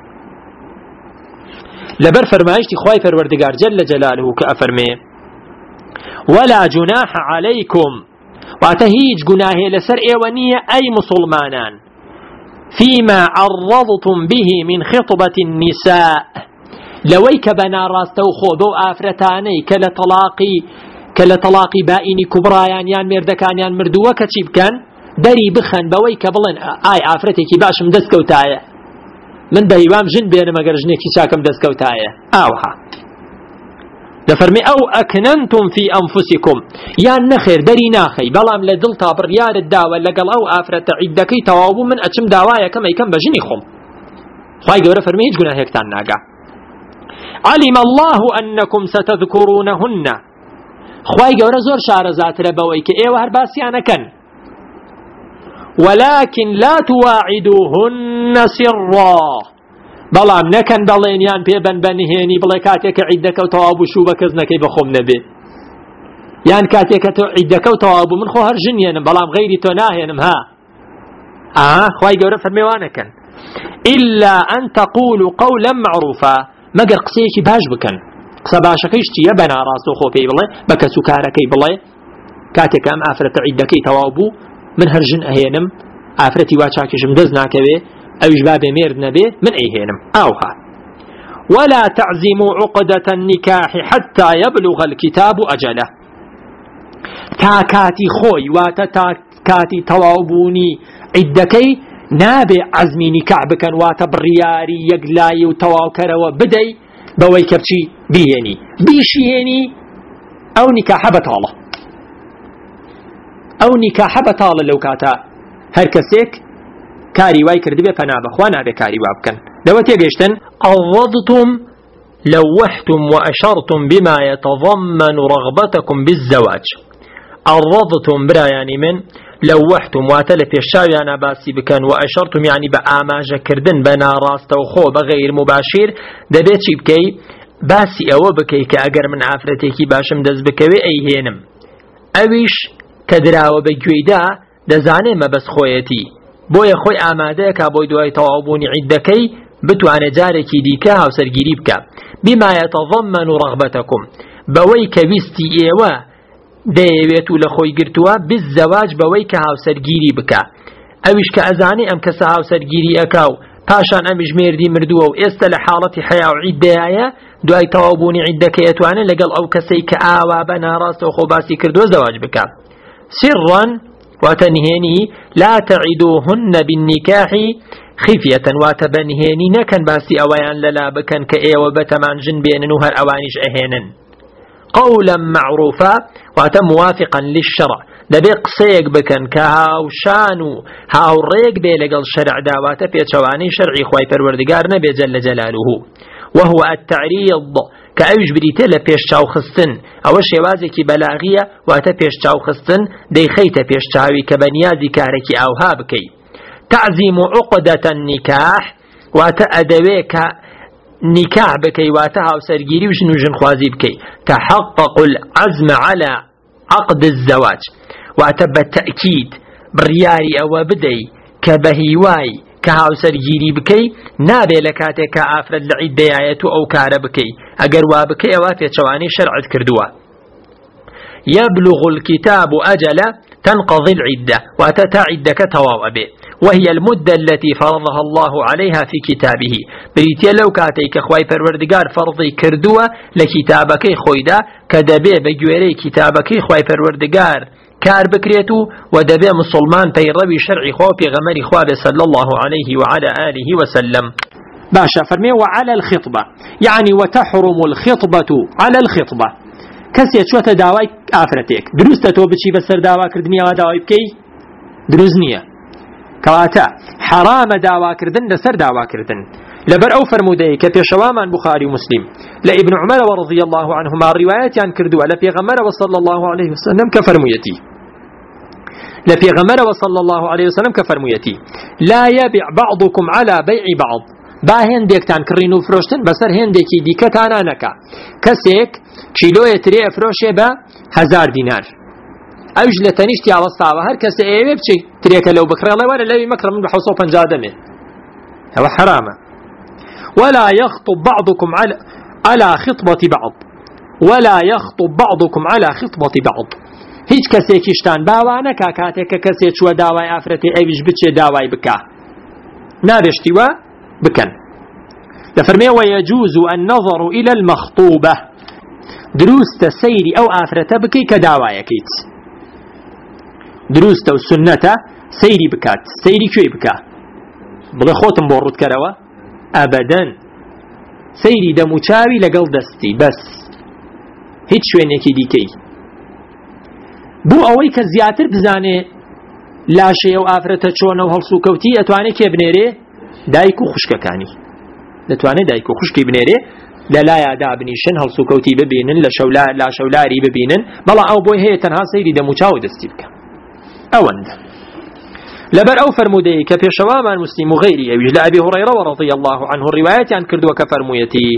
لەبەر فەرمایشتی خوای پەروەردگار جل جلاله کە ئەفەرمێ ولا جناح عليكم واتە هیچ گوناهێ لەسەر ئێوە نییە ئەی مسلمانان فيما عرضتم به من خطبة النساء لەوەی کە بەناڕاستە و خۆ بەو ئافرەتانەی کە لە تەلاقی بائینی کوبڕایان یان مێردەکانیان مردووە کە چی بکەن دەری بخەن بەوەی کە بڵێن ئای ئافرەتێکی باشم دەستکەوتایە من بە هیوام ژن بێنم ئەگەر ژنێکی چاکم دەستکەوتایە ئاوها دەفەرمێ ئەو ئەکنەنتم فی ئەنفوسیکم یان نەخێر دەری ناخەی بەڵام لە دڵ تا بڕیارت داوە لەگەڵ ئەو ئافرەتە عیدەکەی تەواو بوو من ئەچم داوایەکەم ئەیکەم بە ژنی خۆم خوای گەورە فەرمێ هیچ گوناهێکتان ناگا علم الله أنكم ستذكرونهن خوای گەورە زۆر شارەزاترە بەوەی کە ئێوە هەر باسییانەکەن ولكن لا تواعدوهن سرا بەڵام نەکەن بەڵێنیان پێبەن بەنهێنی بڵێ کاتێکە عیدەکە و تەواو بوو شوو بە کەس نەکەی بەخۆم نەبێ یان کاتێکە تۆ عیدەکە و تەواو بوو من خۆ هەر ژنێنم بەڵام غەیری تۆ ناهێنم ها خوای گەورە فەرمێوانەکەن إلا أن تقولوا قولا معروفا مەگەر قسەیەکی باش بکەن قسە باشەکەیش چییە بەناڕاست و خۆ پێی بڵێ بە کەس و کارەکەی بڵێ کاتێکە ئەم ئافرەتە عیدەکەی تەواو بوو من هەر ژن ئەهێنم ئافرەتی وا چاکیشم دەست ناکەوێ ئەویش بابێ مێرد نەبێ من ئەیهێنم ئاوها ولا تعزموا عقدة النكاح حتى يبلغ الكتاب أجله تا کاتی خۆی واتە تا کاتی تەواو بوونی عیدەکەی نابێ عەزمی نیکاح بکەن واتە بڕیاری یەکلایی و تەواوکەرەوە بدەی بەوەی کە بچی بیهێنی بیشیهێنی ئەو نیکاحە بەتاڵە ئەو نیکاحە بەتاڵە لەو کاتە هەر کەسێک کاری وای کردبێ پەنا بەخوا نابێ کاری وا بکەن لەوە تێگەیشتن عوضتم لوحتم وأشرتم بما يتضمن رغبتكم بالزواج عوضتم برایانی من لوحتم واتە لە پێشاویانە باسی بکەن و ئەشەرتم یعنی بە ئاماژەکردن بە ناڕاستە و خۆ بە غەیر مباشر دەبێت چی بکەی باسی ئەوە بکەی کە ئەگەر من ئافرەتێکی باشم دەست بکەوێ ئەیهێنم ئەویش کە دراوە بە گوێیدا دەزانێ مەبەست خۆیەتی بۆیە خۆی ئامادەیەکا بۆی دوای تەواوبوونی عیدەکەی بتوانێت جارێکی دیکە هاوسەرگیری بکە بما يتضمن رغبتكم بەوەی کە ویستی ئێوە دەیەوێت و لە خۆی گرتووە بالزەواج بەوەی کە هاوسەرگیری بکە ئەویش کە ئەزانێ ئەم کەسە هاوسەرگیری ئەکا و پاشان ئەمیش مێردی مردووە و ئێستا لە حاڵەتی حیا و عیدەیە دوای تەواوبوونی عیدەکە ئەتوانێت لەگەڵ ئەو کەسەی کە ئاوا بە ناڕاستەوە خۆ باسی کردووە زەواج بکە سرا واتەنهێنی لا تعیدوهن بالنکاح خفیة واتە بەنهێنی نەکەن باسی ئەوەیان لەلا بکەن کە ئێوە بەتەمان ژن بێنن و هەر ئەوانیش ئەهێنن قولا معروفا واتە موافقا للشرع دەبێ قسەیەک بکەن کە هاوشان و هاوڕێک بێ لەگەڵ شەرع داواتە پێچەوانەی شەرعی خوای پەروەردگار نەبێ جەل جەلالوه وهو التعريض كأوج بريته لبيش چاو خستن او شوازێکی بەلاغیە واتە پێش چاو خستن دەیخەیتە پێش چاوی کە بەنیازی کارێکی ئاوها بکەی تعزیم عقدة النکاح واتە ئەدەوێ کە نکاح بکەی واتە هاوسەرگیری و ژن و ژنخوازی بکەی تحقق العزم على عقد الزواج واتە بەتەئکید بڕیاری ئەوە بدەی کە بە هیوای کە هاوسەرگیری بکەی نابێ لە کاتێک کە ئافرەت لە عیدەیەت و ئەو کارە بکەی ئەگەر وا بکەی ئەوە پێچەوانەی شەرعت کردووە يبلغ الكتاب أجله تنقضي العدة واتتا عدك تواو أبي وهي المدة التي فرضها الله عليها في كتابه بريتيا لو كاتيك خواي پروردگار فرضي كردوه لكتابك خويدا كدبي بجويري كتابك خواي پروردگار كار بكريتو ودبي مسلمان بيروي شرعي خوا بيغمري خوا صلى الله عليه وعلى آله وسلم باشا فرمي وعلى الخطبة يعني وتحرم الخطبة على الخطبة کەسێک چۆتە داوای ئافرەتێک دروستە تۆ بچی بەسەر داواکردنی ئەوە داوای بکەی دروست نییە کەواتە حرامە داواکردن لەسەر داواکردن لەبەر ئەو فەرموودەیە کە پێشەوامان بوخاری و مسلم لە ئیبن عومەرەوە رضی الله عنهما ڕیوایەتیان کردووە لە پێغەمبەرەوە صلی الله عليه وسلم کە فەرموویەتی لبيغمر وصلى الله عليه وسلم كفرميتي لا يبيع بعضكم على بيع بعض با هندێکتان کڕین و فرۆشتن بەسەر هێندێکی دیکەتانە نەکا کەسێک کیلۆیە ترێ ئەفرۆشێ بە 1000 دینار ئەوش لە تەنیشتی ئاوەستاوە هەر کەسە ئێوێ بچێت ترێکە لەو بکڕێڵێ وەرە لەوی مەکڕ من بە 750 دەمێ ئەوە حرامە ولا يخطب بعضكم على خطبة بعض ولا يخطب بعضكم على خطبة بعض هیچ کەسێکیشتان باوانە کا کاتێک کە کەسێک چووە داوای ئافرەتی ئەویش بچێ داوای بکە نابێشتیوە بكن لفرمي ويجوز النظر إلى المخطوبة دروست سيري أو آفرة بكي كداوايكيت دروست السنة سيري بكات سيري كوي بكا بلا خوتم بورد كروا أبدا سيري دموچاوي لقل دستي بس هيت شوين يكي ديكي بو أوي كزياتر بزاني لا شيء أو آفرة چون أو هلسو كوتي أتواني كي بنيري دایک و خوشکەکانی دەتوانێت دایک و خوشکی بنێرێ لە لایەدا بنیشن هەڵسوکەوتی ببینن لە شەولاری ببینن بەڵام ئەو بۆی هەیە تەنها سەیری دەموچاو دەستی بکە ئەوەندە لەبەر ئەو فەرمودەیە کە پێشەوامان مسلم و غەیری ئەویش لە ئەبی هورەیرە رضی الله عنه ڕیوایەتیان کردووە کە فەرموویەتی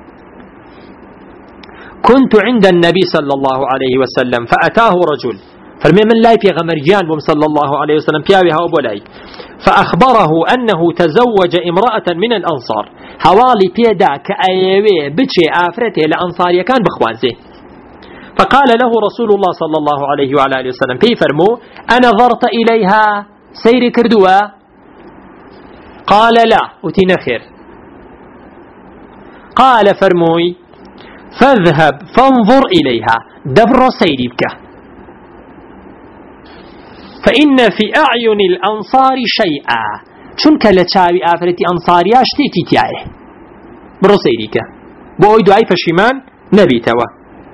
كنت عند النبي صلى الله عليه وسلم فأتاه رجل فرمي من لاي بيغمرجان بم صلى الله عليه وسلم بياوي هاو بولاي فأخبره أنه تزوج امرأة من الأنصار حوالي بيدا كأيوي بتشي آفرته لأنصار كان بخوانزه فقال له رسول الله صلى الله عليه وعلى آله وسلم كيف فرمو أنظرت إليها سير كردوا قال لا وتنا خير قال فرموي فاذهب فانظر إليها دبر سيري بك فإن في أعين الأنصار شيئا چونك لچاوي آفرتي أنصاريا شتيكي تيايه برو سيريك بوي دعاي فشمان نبيتوا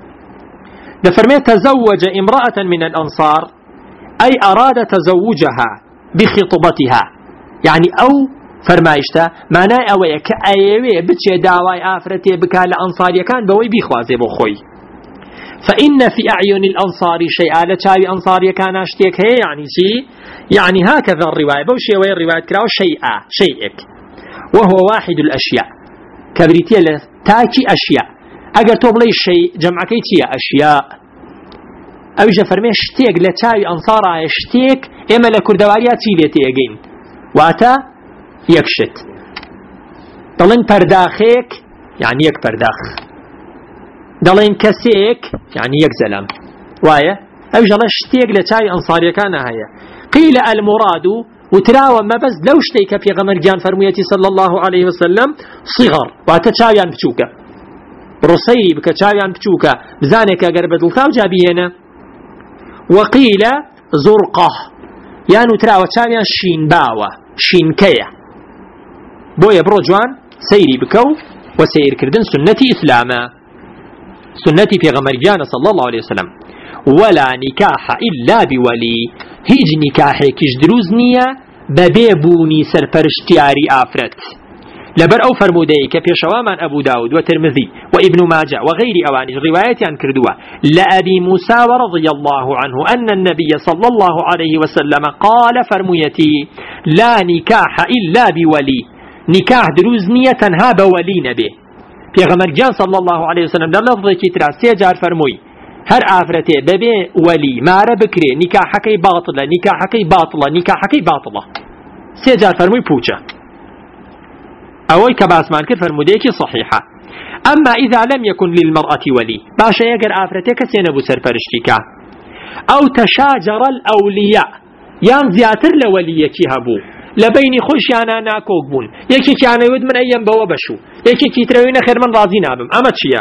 دفرمي تزوج امرأة من الأنصار أي أراد تزوجها بخطبتها يعني أو فرمايشتا معناه أوي كأيوي بتشي دعواي آفرتي بكا لأنصاريا كان بوي بيخوازي بوخوي فإن في أعين الأنصار شيئا لچاوي أنصاريا كان اشتيك هي يعني شي يعني هكذا الرواية بوشي وين الرواية كراو شيئا شيئك وهو واحد الأشياء كبريتيا لتاكي أشياء أجر توبلي شيء جمعكي تيا أشياء أو جفرمي اشتيك لچاوي أنصارا اشتيك إما لكردواريا تيليتي أجين واتا يكشت طلن پرداخيك يعني يك پرداخ دلين كسيك يعني يكزلم وايه او جل اشتيق لتاي انصاري كان هيا قيل المراد وتراوى ما بس لو اشتيك في غمر جان فرميتي صلى الله عليه وسلم صغر واتشاويان بچوكا رصيري بكتشاويان بچوكا بزانك اگر بدلتاو جابيهنا وقيل زرقه يعني تراوى تشاويان شين باوة شين كيا بويا بروجوان سيري بكو وسير كردن سنة إسلاما سنتي في غمرجان صلى الله عليه وسلم ولا نكاح إلا بولي هيج نكاحي كش دروزنية ببيبوني سرپرشتياري آفرت لبر أو فرمودي كبيشوامان أبو داود وترمذي وابن ماجه وغير أوانج روايات عن كردوة لأبي موسى رضي الله عنه أن النبي صلى الله عليه وسلم قال فرميتي لا نكاح إلا بولي نكاح دروزنية تنها بولي نبي پیغمبر جان صلى الله عليه وسلم در لفظی که ترا سیجار فرموی هر آفرته ببی ولی ماره بکری نکاحکی باطله نکاحکی باطله نکاحکی باطله سیجار فرموی پوچه اوی کباسمان که فرموده که صحیحه اما اذا لم يكن للمرأة ولي باشا يقر آفرته کسی نبو سرپرشتی که او تشاجر الاولیاء یان زیاتر لولیکی هبو لبيني خوشيانا ناكوك بون يكي كيانا يود من أيام بوا بشو يكي كي تروين خير من راضي نابم أما تشيا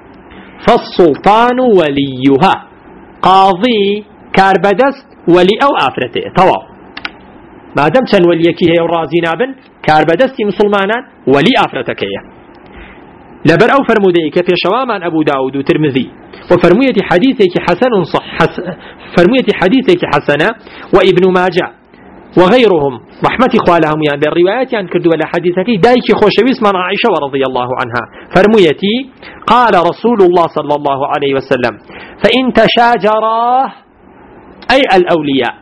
فالسلطان وليها قاضي كاربدست ولي أو آفرته طواف ما دام تن وليكي هي راضي نابن كاربدستي مسلمانا ولي آفرتك هي لبر أو فرموديك في شوامان أبو داود وترمذي وفرمية حديثك حسن صح فرمية حديثك حسنة وابن ماجه وغيرهم رحمة خوالهم يعني بالروايات يعني كردوا لحديثك دايك خوشويس من عائشة رضي الله عنها فرميتي قال رسول الله صلى الله عليه وسلم فإن تشاجراه أي الأولياء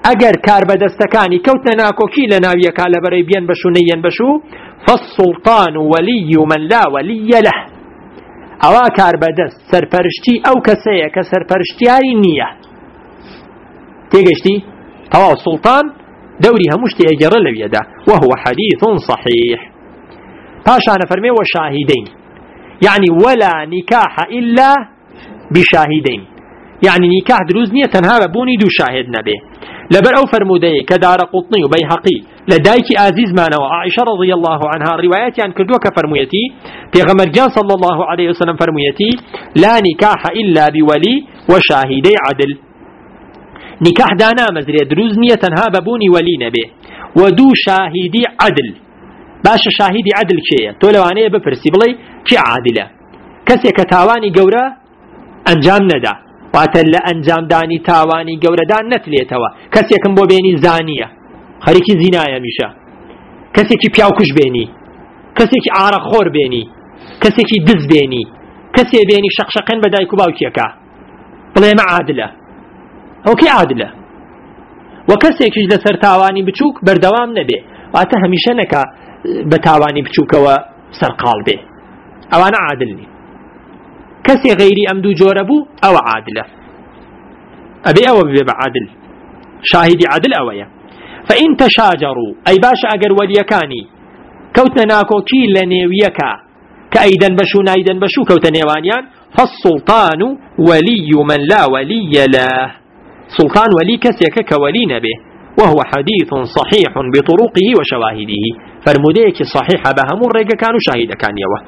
ئەگەر کاربەدەستەکانی کەوتنە ناکۆکی لە ناویەکە لەبەرەی بێن بەشو نەیەن بەشو فالسلطان ولي من لا ولي له ئەوە کاربەدەست سەرپەرشتی ئەو کەسەیە کە سەرپەرشتیاری نییە تێگەشتی تەواو سوڵتان دەوری هەموو شتێ ئەگەڕە لەوێدا وهو حديث صحيح پاشانە فەرمێ وشاهدين يعني ولا نكاح إلا بشاهدين يعني نكاح دروز نییە تەنها بەبوونی دوو شاهد نەبێ لەبەر ئەو فەرمودەیە کە دارەقوطنی و بەیهەقی لە دایکی ئازیزمانەوە عائشە رضی الله عنها ڕیوایەتیان کردووە کە فەرموویەتی پێغەمبەرگیان صلی الله عليه وسلم فەرموویەتی لا نكاح إلا بولي وشاهدي عدل نكاح دانا مزرێ دروز نییە تەنها بەبوونی وەلی نەبێ و دوو شاهیدی عدل باشە شاهیدی عدل کێیە تۆ لەوانەیە بپرسی بڵێ کێ عادلە کەسێک کە تاوانی گەورە ئەنجام نەدا واتە لە ئەنجامدانی تاوانی گەورەدان نەتلێتەوە کەسێکم بۆ بێنی زانیە خەریکی زینایە میشە کەسێکی پیاوکوش بێنی کەسێکی ئارەخۆر بێنی کەسێکی دز بێنی کەسێ بێنی شەقشەقێن بە دایک و باوکیەکە بڵێ مە عادلە ئەو کێ عادلە و کەسێکیش لەسەر تاوانی بچووک بەردەوام نەبێ واتە هەمیشە نەکە بە تاوانی بچووکەوە سەرقاڵ بێ ئەوانە عادل نین کەسێ غەیری ئەم دوو جۆرە بوو ئەوە عادلە ئەبێ ئەوە ببێ بە عادل شاهیدی عادل ئەوەیە فإن تشاجروا أي باشا أجر وليكاني كوتنا ناكوكي لنيويكا كأيدن بشو نايدن بشو كوتنا نيوانيان فالسلطان ولي من لا ولي له سلطان ولي كسيك كولي نبه وهو حديث صحيح بطرقه وشواهده فرموديك صحيح بهم الرقا كانوا شاهد كان يوه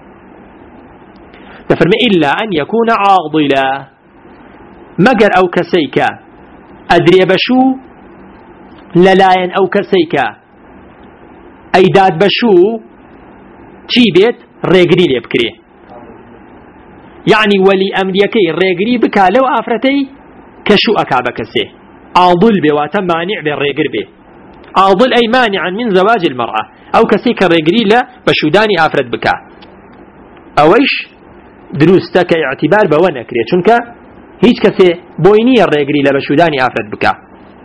تفرم إلا أن يكون عاضلا مقر أو كسيك أدري بشو للاين أو كسيكا أيداد بشو چی بێت ڕێگری لێ بکرێ یعنی وەلی ئەمریەکەی ڕێگری بکا لەو ئافرەتەی کە شو ئەکا بە کەسێ عاضل بێ واتە مانع بێ ڕێگر بێ عاضل ئەی مانعا من زەواج المرأة ئەو کەسێ کە ڕێگری لە بەشودانی ئافرەت بکا ئەوەیش دروستە کە ئیعتیبار بەوە نەکرێت چونکە هیچ کەسێ بۆی نییە ڕێگری لە بەشودانی ئافرەت بکا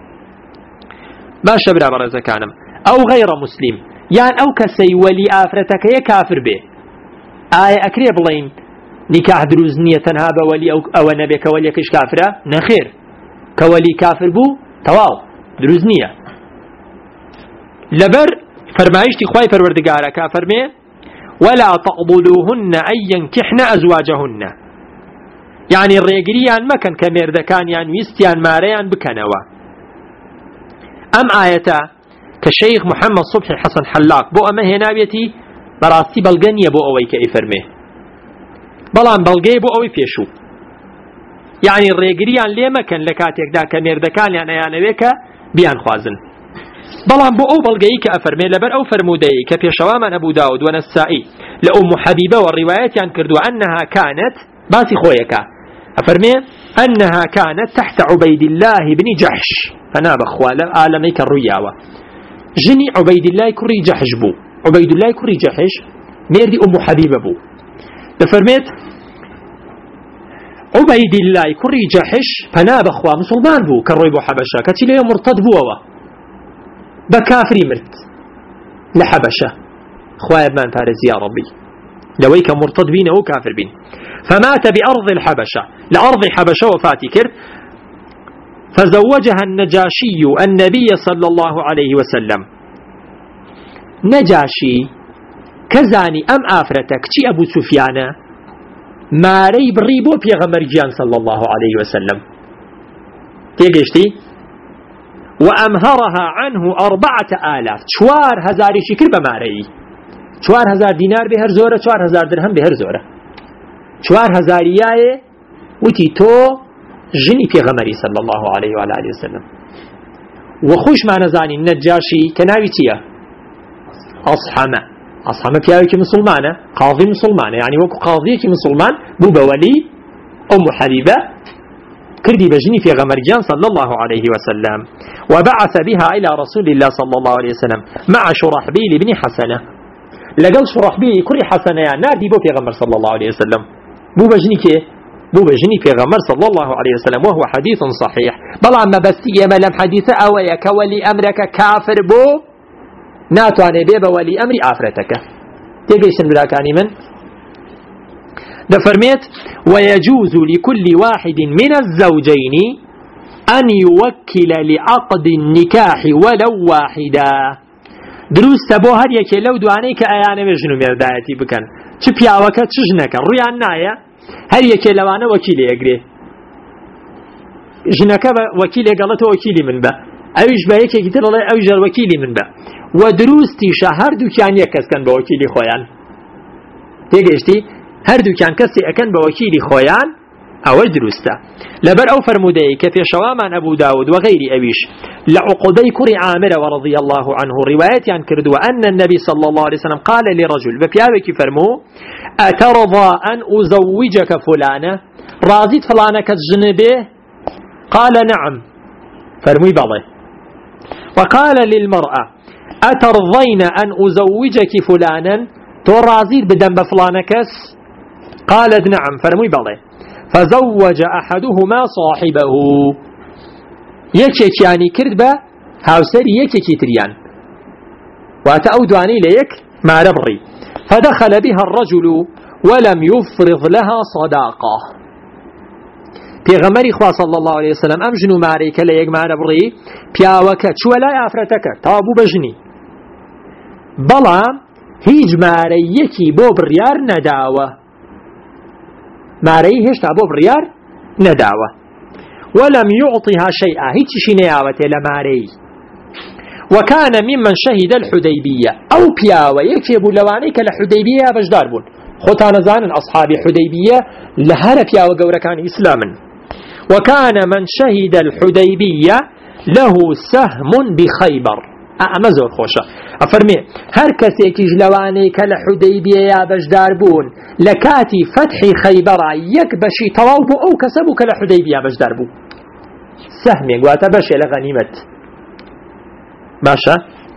باشە برا بەڕێزەکانم ئەو غەیڕە مسلیم یان ئەو کەسەی وەلی ئافرەتەکەیە کافر بێ ئایا ئەکرێ بڵین نیکاح دروست نییە تەنها بە وەلی ئەوە نەبێ کە وەلیەکەش کافرە نەخێر کە وەلی کافر بوو تەواو دروست نییە لەبەر فەرمایشتی خوای پەروەردگارەکە فەرمێ ولا تقبلوهن أن ينكحن أزواجهن يعني ڕێگریان مەکەن کە مێردەکانیان ویستیان مارەیان بکەنەوە ئەم ئاەتە کە شەیخ محەممەد صبحی حەسەن حەلاق بۆ ئەمە هێناوێتی بەڕاستی بەڵگە نییە بۆ ئەوەی کە ئیفەرمێ بەڵام بەڵگەی بۆ ئەوەی پێشوو یعنی ڕێگریان لێ مەکەن لە کاتێکدا کە مێردەکانیان ئەیانەوێ کە بیان خوازن بەڵام بۆ ئەو بەڵگەیی کە ئەفەرمێ لەبەر ئەو فەرمودەیە کە پێشەوامان ئەبوو داود و نەسائی لە ئوم حەبیبە و ڕیوایەتیان کردووە ئەنەها کانت باسی خۆیەکە ئەفەرمێ أنها كانت تحت عبيد الله بن جحش فنا بخواله عالمي كالرياوة جني عبيد الله كري جحش بو عبيد الله كري جحش ميردي أم حبيبة بو لفرميت عبيد الله كري جحش فنا بخوا مسلمان بو كالري بو حبشة كتلي مرتد بوه بكافري مرت لحبشة خوايا بمان فارز يا ربي لويك مرتد بين أو كافر بين فمات بأرض الحبشة لأرض الحبشة وفاتي كرت فزوجها النجاشي النبي صلى الله عليه وسلم نجاشي كزاني أم آفرتك تي أبو سفيان ماري بريبو بيغمر جان صلى الله عليه وسلم تيجيشتي وأمهرها عنه 4,000 4,000 شكر بماري 4,000 دينار بهر زورة 4,000 درهم بهر زورة 4,000 رياية وتي تو جني بيغمري صلى الله عليه وعلى آله وسلم وخوش ما نزاني النجاشي كناويتيا أصحمة بياوكي مسلمانة قاضي مسلمانة يعني وكو قاضيكي مسلمان بو بولي أم حبيبة كردي بجني في غمرجان صلى الله عليه وسلم وبعث بها إلى رسول الله صلى الله عليه وسلم مع شرحبيل بن حسنة لقل شرحبيل كري حسنة يعني نادي بو في غمر صلى الله عليه وسلم بو بجني كي بو بجني في غمر صلى الله عليه وسلم وهو حديث صحيح. بلا ما بس يما لم حديث أويا كولي أمرك كافر بو ناتواني بيبا ولي أمر آفرتك تيجيشن براكاني من دفرميت ويجوز لكل واحد من الزوجين أن يوكل لعقد النكاح ولو واحدا. دروس بو هر يكي لو دوانيك أيانا بجنو مردايتي بكن چه پیاوكا چجنكا رويان نايا هر يكي لوانا وكيلي يقري جنكا وكيلي قالت وكيلي من با اوش با يكي كتر الله اوجر وكيلي من با ودروس تيشا هر دو كان يكس كان بوكيلي خويان تيجيشتي هر دو كان كسي اكن بوكيلي خويان او دروستا لبر او فرمودي كفي شوامان ابو داود وغير ابيش لعقدي كري عامر ورضي الله عنه رواية عن كردو ان النبي صلى الله عليه وسلم قال لرجل ببيابك فرمو اترضى ان ازوجك فلانة راضيت فلانة كالجنبه قال نعم فرمي بعضه وقال للمرأة اترضين ان ازوجك فلانا ترازيت بدن بفلانة كس قالت نعم فرمي بعضه فزوج أحدهما صاحبه يكيك يعني كردبا هاوسري يكيكي تريان وأتأودواني ليك مع ربري فدخل بها الرجل ولم يفرض لها صداقة پیغمبری خوا صلى الله عليه وسلم أمجنو ماريك ليك مع ربري پیاوكا چولا آفرتك تابو بجني بلا هیچ ماريكي بو بريار نداوه ماري هشتا بو بريار نداوة ولم يعطيها شيئا هيك شي نياوته لماري وكان ممن شهد الحديبية أو بياوة يكتبوا لوانيك لحديبية بجدار بون خوتانا زانن أصحاب حديبية لهلا بياوة قورا كان إسلاما وكان من شهد الحديبية له سهم بخيبر أما زور خوشة أفرمي هر كسي كجلواني كالحديبية يا بجدار بون لكاتي فتح خيبر يك بشي طواوبو أو كسبو كالحديبية بجدار بون سهم يقواتا بشي لغنيمة ماشا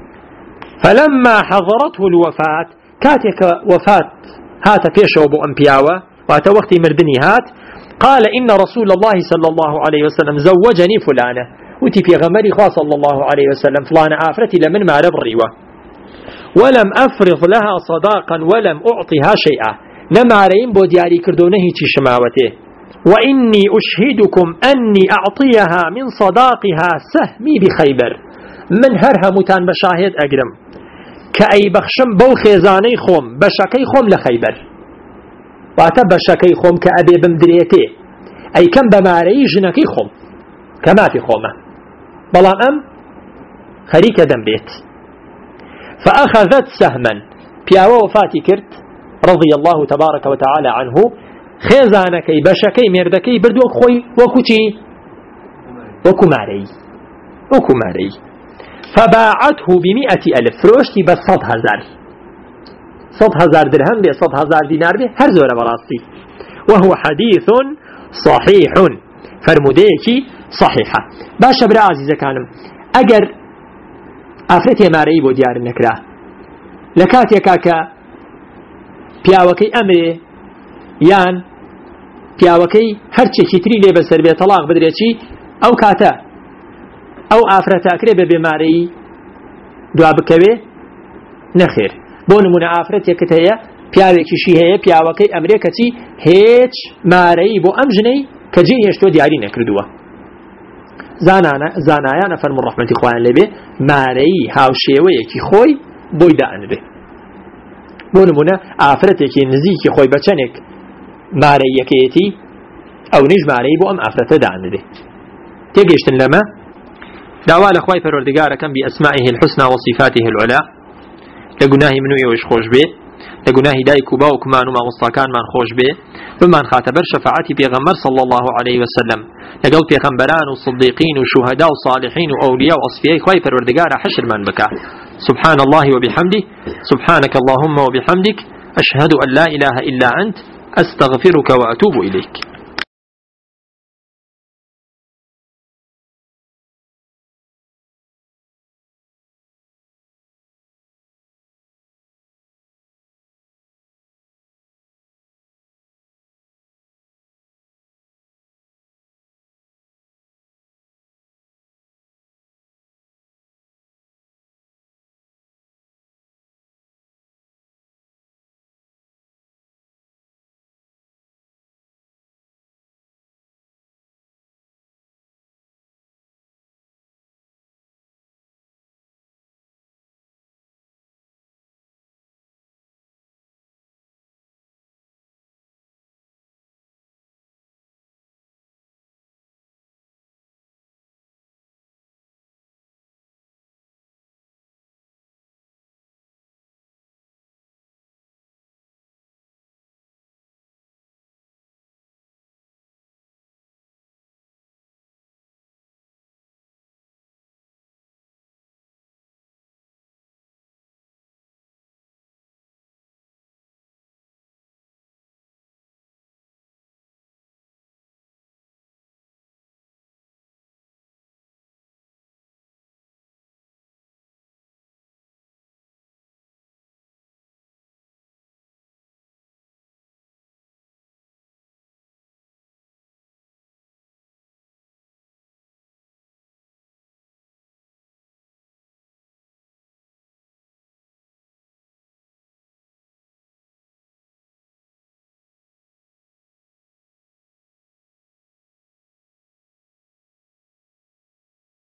فلما حضرته الوفاة كاتك وفاة هات بيشو بو أنبياوة واتا وقت مردني هات قال إن رسول الله صلى الله عليه وسلم زوجني فلانة وتي في غمري خاص صلى الله عليه وسلم فلان آفرتي لمن ما ربريوه ولم أفرض لها صداقا ولم أعطيها شيئا نما رين بو دياري كردونه شماوته وإني أشهدكم أني أعطيها من صداقها سهمي بخيبر من هرها متان بشاهد أقرم كأي بخشم بو خيزاني خوم بشكي خوم لخيبر واتا بشكي خوم كأبي بمدريتي أي كم بماري جنكي خوم كما في خومه بلان أم خريك دم بيت فأخذت سهما بياوه وفاتي كرت رضي الله تبارك وتعالى عنه خيزانكي بشكي مردكي بردو خوي وكوتي وكماري فباعته ب100,000 فروشتي ب100,000 درهم ب100,000 دينار به هر زورة براسي وهو حديث صحيح فرموديكي صحيحة باشا برا عزيزة كانم اگر افرتي ماري بو ديار النكرة لكاتي كاكا پیاوكي امري يان پیاوكي هرچي كتري لي بسر بي طلاق بدريتي او كاتا او افرتا كري بماري دعا بكوي نخير بون من افرتي كتايا پیاوكي شي هي پیاوكي امري كتي هيج ماري بو امجني كجي هشتو دياري نكردوه زانایان فرم الرحمة خوان لبه ماري هاوشيوه يكي خوي بوي دان به بونمونه آفرت يكي نزيكي خوي بچنك ماري يكيتي او نج ماري بو ام آفرت دان به تيجيشتن لما دعوال اخواي فروردقار كان بأسمائه الحسنى وصفاته العلا لقناه منو يوش خوش به لقناه دايكو باوك مانو ما مستاكان من خوش به بمان خاتبر شفاعتي بيغمر صلى الله عليه وسلم لقل بيغمبران وصديقين وشهداء وصالحين وأولياء وأصفياء خواي فروردقار حشر من بكى سبحان الله وبحمده سبحانك اللهم وبحمدك أشهد أن لا إله إلا أنت أستغفرك وأتوب إليك.